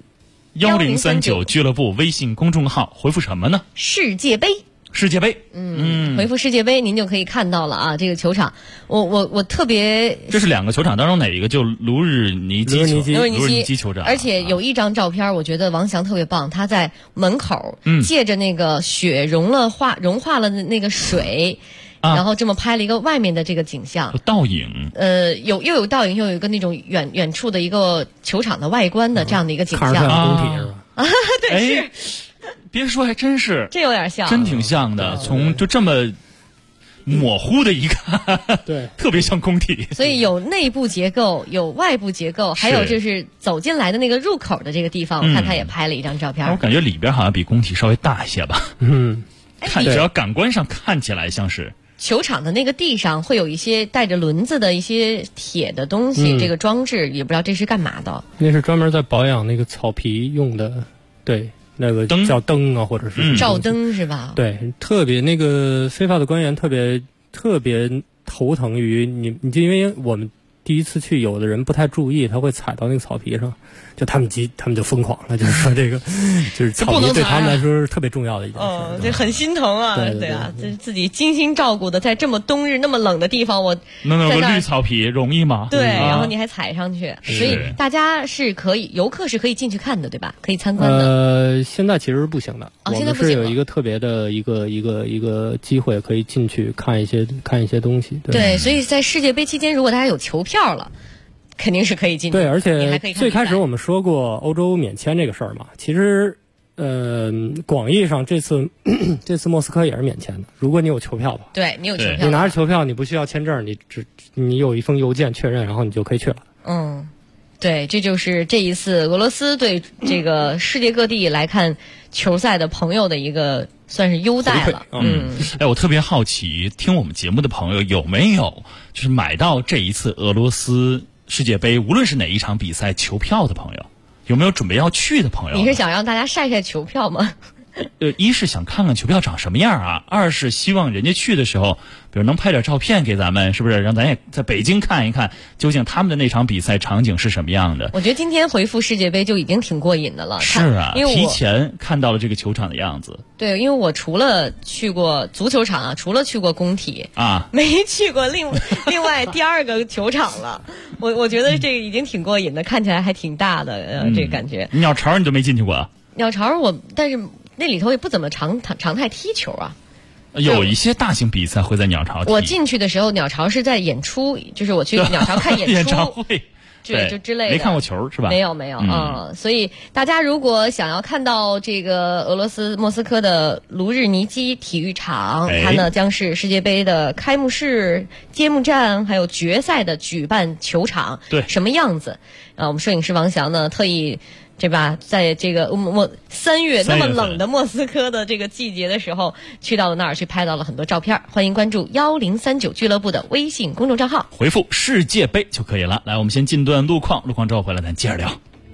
1039俱乐部微信公众号，回复什么呢？ 世界杯。回复世界杯，您就可以看到了啊。这个球场，我特别， 这是2个球场当中哪一个？就卢日尼基球场。 而且有一张照片，我觉得王翔特别棒，他在门口借着那个雪融化了的那个水。然后这么拍了一个外面的这个景象， 有倒影， 又有倒影，又有一个那种远处的一个球场的外观的这样的一个景象。 看着像工体是吧？ 对，是。 别说，还真是， 这有点像， 真挺像的。从就这么模糊的一看， 对， 特别像工体。 所以有内部结构，有外部结构，还有就是走进来的那个入口的这个地方，我看他也拍了一张照片。 我感觉里边好像比工体稍微大一些吧。只要感官上看起来像是。 球场的那个地上会有一些带着轮子的一些铁的东西，这个装置也不知道这是干嘛的。 那是专门在保养那个草皮用的，对，那个叫灯啊，或者是照灯是吧？ 对，特别那个非法的官员特别头疼于你就因为我们第一次去，有的人不太注意，他会踩到那个草皮上。就他们就疯狂了，就是说这个就是草皮对他们来说是特别重要的一件事。 这很心疼啊，对啊，这自己精心照顾的，在这么冬日那么冷的地方，我弄个绿草皮容易吗？ 对，然后你还踩上去，所以大家是可以，游客是可以进去看的，对吧？可以参观的。 现在其实是不行的。 现在不行了。 我们是有一个特别的一个机会可以进去看一些东西。 对，所以在世界杯期间，如果大家有球票了。肯定是可以进去。 对，而且最开始我们说过欧洲免签这个事儿嘛，其实广义上这次莫斯科也是免签的。如果你有球票的话， 对你有球票， 你拿着球票，你不需要签证，你有一封邮件确认，然后你就可以去了。 对，这就是这一次俄罗斯对这个世界各地来看球赛的朋友的一个算是优待了。 我特别好奇，听我们节目的朋友有没有就是买到这一次俄罗斯世界杯无论是哪一场比赛球票的朋友，有没有准备要去的朋友？ 你是想让大家晒晒球票吗？ 一是想看看球票长什么样啊，二是希望人家去的时候，比如能拍点照片给咱们，是不是让咱也在北京看一看，究竟他们的那场比赛场景是什么样的？ 我觉得今天回复世界杯就已经挺过瘾的了。 是啊， 因为提前看到了这个球场的样子。 对，因为我除了去过足球场啊，除了去过工体啊， 没去过另外第二个球场了。我觉得这个已经挺过瘾的，看起来还挺大的，这个感觉。 鸟巢你都没进去过？ 鸟巢但是那里头也不怎么常态踢球啊。 有一些大型比赛会在鸟巢踢。 我进去的时候，鸟巢是在演出，就是我去鸟巢看演出。 演唱会。 就之类的。 没看过球是吧？ 没有所以大家如果想要看到这个俄罗斯莫斯科的卢日尼基体育场，它呢将是世界杯的开幕式、揭幕战还有决赛的举办球场。 对， 什么样子？我们摄影师王翔呢特意。对吧？在这个3月那么冷的莫斯科的这个季节的时候，去到了那儿去拍到了很多照片。欢迎关注1039俱乐部的微信公众账号， 回复世界杯就可以了。来，我们先进段路况之后回来咱接着聊。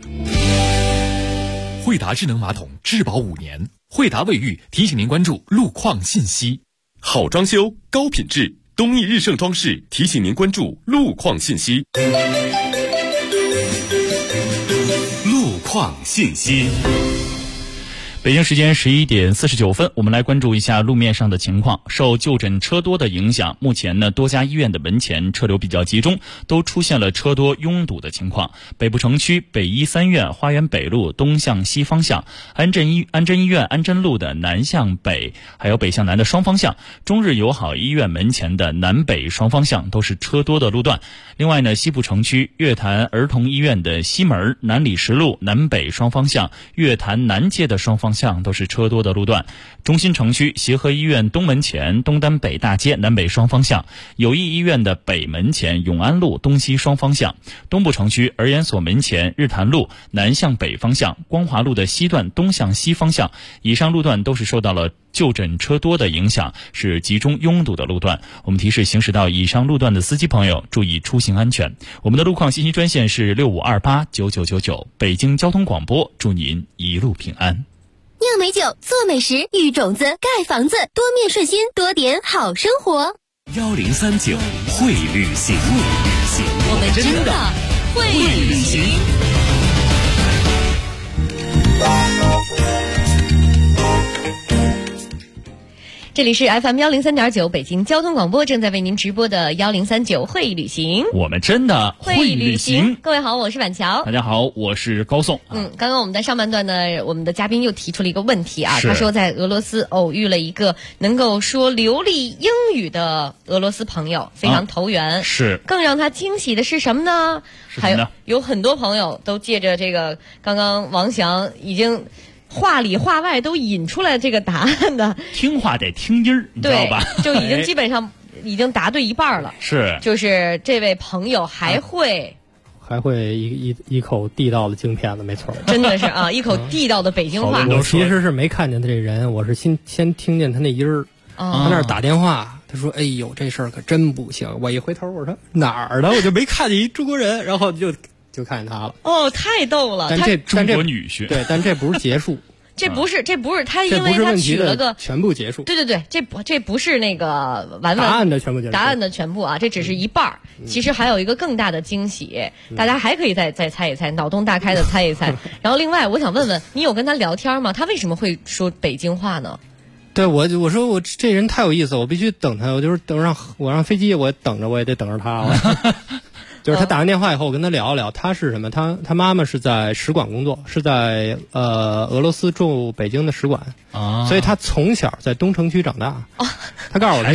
惠达智能马桶质保5年，惠达卫浴提醒您关注路况信息。好装修，高品质， 东义日盛装饰提醒您关注路况信息。路况信息。 北京时间11点49分，我们来关注一下路面上的情况。受就诊车多的影响，目前呢多家医院的门前车流比较集中，都出现了车多拥堵的情况。北部城区北医三院花园北路东向西方向，安贞医院安贞路的南向北，还有北向南的双方向，中日友好医院门前的南北双方向都是车多的路段。另外呢，西部城区月坛儿童医院的西门、南礼士路南北双方向，月坛南街的双方向都是车多的路段。中心城区协和医院东门前东单北大街南北双方向，友谊医院的北门前永安路东西双方向，东部城区儿研所门前日坛路南向北方向，光华路的西段东向西方向。以上路段都是受到了就诊车多的影响，是集中拥堵的路段。我们提示行驶到以上路段的司机朋友注意出行安全。我们的路况信息专线是65289999，北京交通广播，祝您一路平安。 酿美酒，做美食，育种子，盖房子，多面顺心，多点好生活。 1039会旅行， 我们真的会旅行。 这里是 FM 103.9北京交通广播，正在为您直播的1039会旅行。 我们真的会旅行。 各位好，我是婉乔。 大家好，我是高颂。 刚刚我们在上半段呢，我们的嘉宾又提出了一个问题啊，他说在俄罗斯偶遇了一个能够说流利英语的俄罗斯朋友，非常投缘。 是。 更让他惊喜的是什么呢？还有很多朋友都借着这个，刚刚王翔已经话里话外都引出来这个答案的， 听话得听音儿，你知道吧？ 就已经基本上已经答对一半了。 是， 就是这位朋友还会一口地道的京片子，没错， 真的是啊，一口地道的北京话。 我其实是没看见他这人，我是先听见他那音儿，他那儿打电话。他说：“哎呦，这事儿可真不行！”我一回头，我说哪儿的？我就没看见一中国人，然后就看见他了。 哦，太逗了！ 但这中国女婿， 对，但这不是结束。 这不是，他因为他取了个全部结束。 对，这不是那个完答案的全部结束。 答案的全部啊，这只是一半儿。其实还有一个更大的惊喜，大家还可以再猜一猜，脑洞大开的猜一猜。然后另外，我想问问你，有跟他聊天吗？他为什么会说北京话呢？ 对，我说我这人太有意思，我必须等他，我就是我让飞机，我等着，我也得等着他。就是他打完电话以后，我跟他聊一聊，他是什么？他妈妈是在使馆工作，是在俄罗斯驻北京的使馆啊，所以他从小在东城区长大。他告诉我他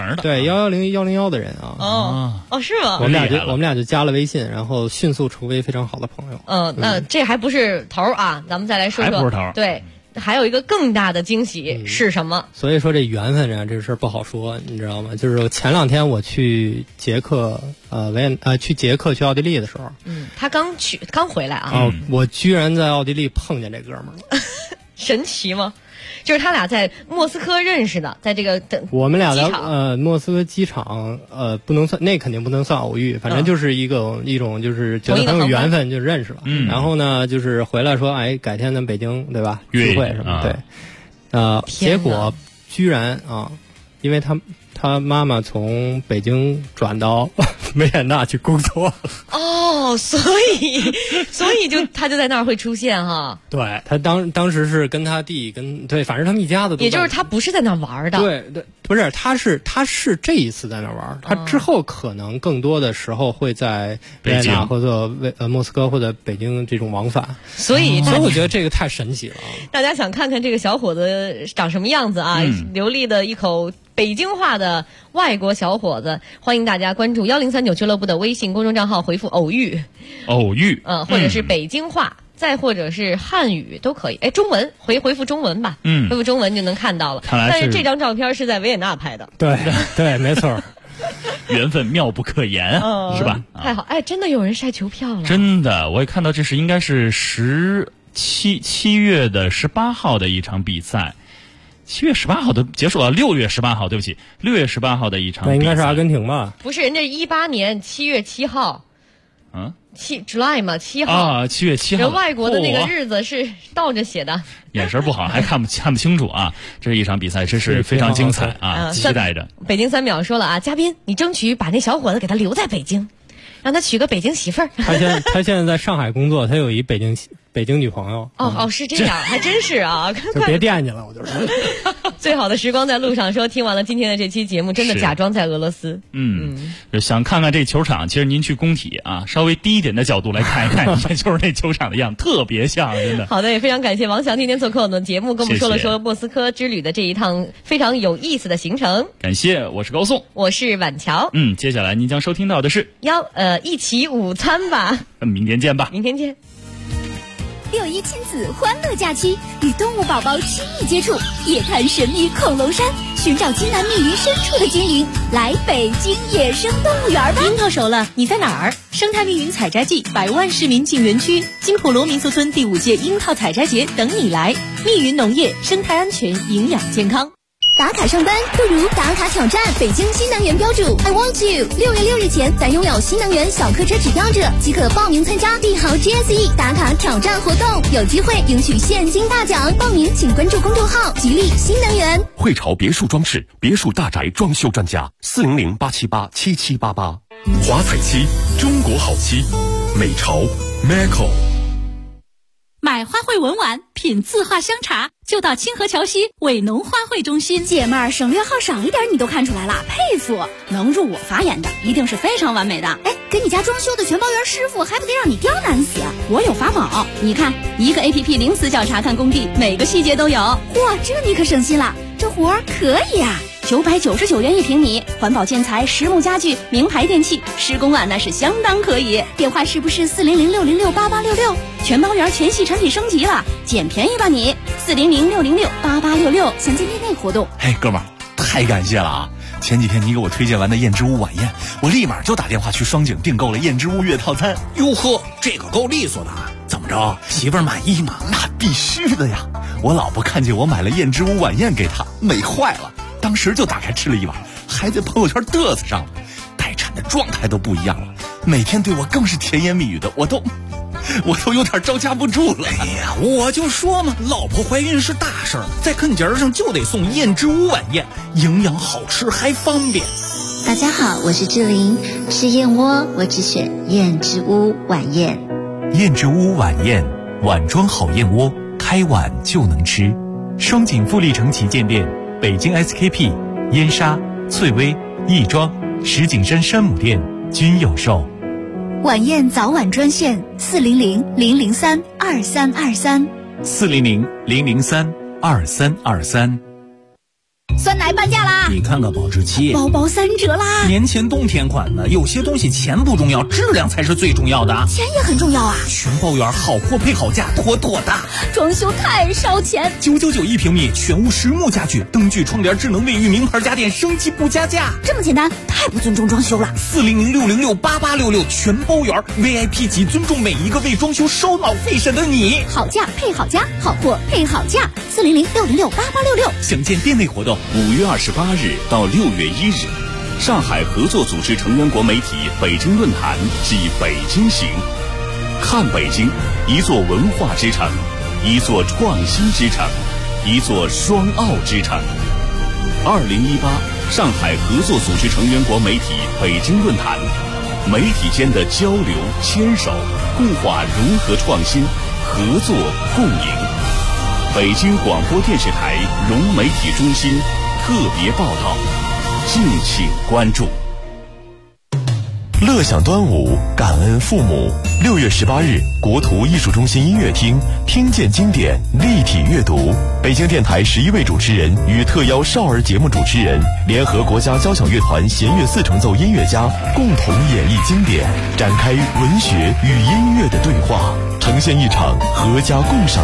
11011的人啊。 是吗？ 我们俩就加了微信，然后迅速成为非常好的朋友。 那这还不是头啊，咱们再来说说。 还不是头。 对。还有一个更大的惊喜是什么？ 所以说这缘分啊，这事儿不好说，你知道吗？就是前两天我去捷克，去奥地利的时候， 他刚回来啊， 我居然在奥地利碰见这哥们儿了， 神奇吗？就是他俩在莫斯科认识的，在这个我们俩在莫斯科机场，不能算，那肯定不能算偶遇，反正就是一种就是觉得很有缘分就认识了。然后呢，就是回来说，哎，改天咱北京对吧？聚会什么对，结果居然啊，因为他妈妈从北京转到维也纳去工作。 所以他就在那儿会出现哈。 对，他当时是跟他弟反正他们一家子都。 也就是他不是在那儿玩的。 对，不是，他是这一次在那儿玩，他之后可能更多的时候会在维也纳或者莫斯科或者北京这种往返。 所以我觉得这个太神奇了。 大家想看看这个小伙子长什么样子啊？流利的一口北京话的外国小伙子，欢迎大家关注1039俱乐部的微信公众账号，回复偶遇，或者是北京话，再或者是汉语都可以。中文回复中文吧，回复中文就能看到了。但是这张照片是在维也纳拍的。 对，没错。 缘分妙不可言，是吧？ 太好，真的有人晒球票了。 真的，我也看到这是应该是7月18号的一场比赛。7月18号都结束了，6月18号，对不起，6月18号的一场比赛。 那应该是阿根廷吧？ 不是，人家18年7月7号。 July 嘛，7号啊，7月7号。 人外国的那个日子是倒着写的， 眼神不好，还看不清楚啊！这是一场比赛，真是非常精彩啊！期待着。 北京3秒说了啊，嘉宾，你争取把那小伙子给他留在北京，让他娶个北京媳妇儿。 他现在在上海工作，他有一北京女朋友。 哦，是这样，还真是啊！ 就别惦记了，我就说。 最好的时光在路上说，听完了今天的这期节目，真的假装在俄罗斯。 想看看这球场，其实您去工体啊，稍微低一点的角度来看一看，就是那球场的样，特别像，真的。 好的，也非常感谢王翔今天做客我们的节目，跟我们说了说莫斯科之旅的这一趟非常有意思的行程。 感谢，我是高颂， 我是婉乔。 接下来您将收听到的是一起午餐吧。 明天见吧。 明天见。 6·1亲子欢乐假期，与动物宝宝亲密接触，夜探神秘恐龙山，寻找金南密云深处的精灵。来北京野生动物园吧！ 樱桃熟了，你在哪儿？生态密云采摘季，100万市民进园区，金普罗民俗村第5届樱桃采摘节等你来。密云农业，生态安全，营养健康。 打卡上班不如打卡挑战北京新能源标注 I want you。 6月6日前，在拥有新能源小客车指标者即可报名参加帝豪 GSE 打卡挑战活动，有机会赢取现金大奖。报名请关注公众号吉利新能源。 汇潮别墅装饰，别墅大宅装修专家，400-878-7788。华彩漆，中国好漆，美潮 Macco。 买花卉文玩，品字画香茶，就到清河桥西伟农花卉中心。 姐妹儿，省略号少一点你都看出来了，佩服！能入我法眼的，一定是非常完美的。哎，给你家装修的全包圆师傅，还不得让你刁难死？我有法宝，你看，一个 APP 零死角查看工地，每个细节都有。嚯，这你可省心了，这活儿可以啊！999元1平米，环保建材、实木家具、名牌电器，施工啊那是相当可以。电话是不是400-606-8866？全包圆全系产品升级了，捡便宜吧你！400-606-8866，详见店内活动。 嘿，哥们儿，太感谢了啊！前几天你给我推荐完的燕之屋晚宴，我立马就打电话去双井订购了燕之屋月套餐。 哟呵，这个够利索的啊！怎么着，媳妇儿满意吗？ 那必须的呀！我老婆看见我买了燕之屋晚宴给她，美坏了。当时就打开吃了一碗，还在朋友圈嘚瑟上了，待产的状态都不一样了，每天对我更是甜言蜜语的，我都有点招架不住了。 哎呀，我就说嘛，老婆怀孕是大事儿，在啃节上就得送燕之屋晚宴，营养好吃还方便。 大家好，我是志玲，吃燕窝我只选燕之屋晚宴。 燕之屋晚宴，碗装好燕窝，开碗就能吃。双井富力城旗舰店。北京 SKP、燕莎、翠微、亦庄、石景山山姆店均有售。 晚宴早晚专线400-003-2323。 400-003-2323。 酸奶半价啦！ 你看看保质期， 包包3折啦！ 年前冬天款的，有些东西钱不重要，质量才是最重要的。 钱也很重要啊！ 全包圆，好货配好价，妥妥的。 装修太烧钱 ，9991平米，全屋实木家具，灯具、窗帘、智能卫浴，名牌家电，升级不加价。 这么简单，太不尊重装修了。 400-606-8866，全包圆 ，VIP 级，尊重每一个为装修烧脑费神的你。 好价配好家，好货配好价。400-606-8866， 详见店内活动。5月28日到6月1日，上海合作组织成员国媒体北京论坛暨北京行，看北京，一座文化之城，一座创新之城，一座双奥之城。2018上海合作组织成员国媒体北京论坛，媒体间的交流、牵手、固化融合创新，合作共赢。北京广播电视台融媒体中心特别报道，敬请关注。 乐享端午，感恩父母。6月18日，国图艺术中心音乐厅，听见经典，立体阅读。北京电台11位主持人与特邀少儿节目主持人，联合国家交响乐团弦乐4重奏音乐家，共同演绎经典，展开文学与音乐的对话，呈现一场合家共赏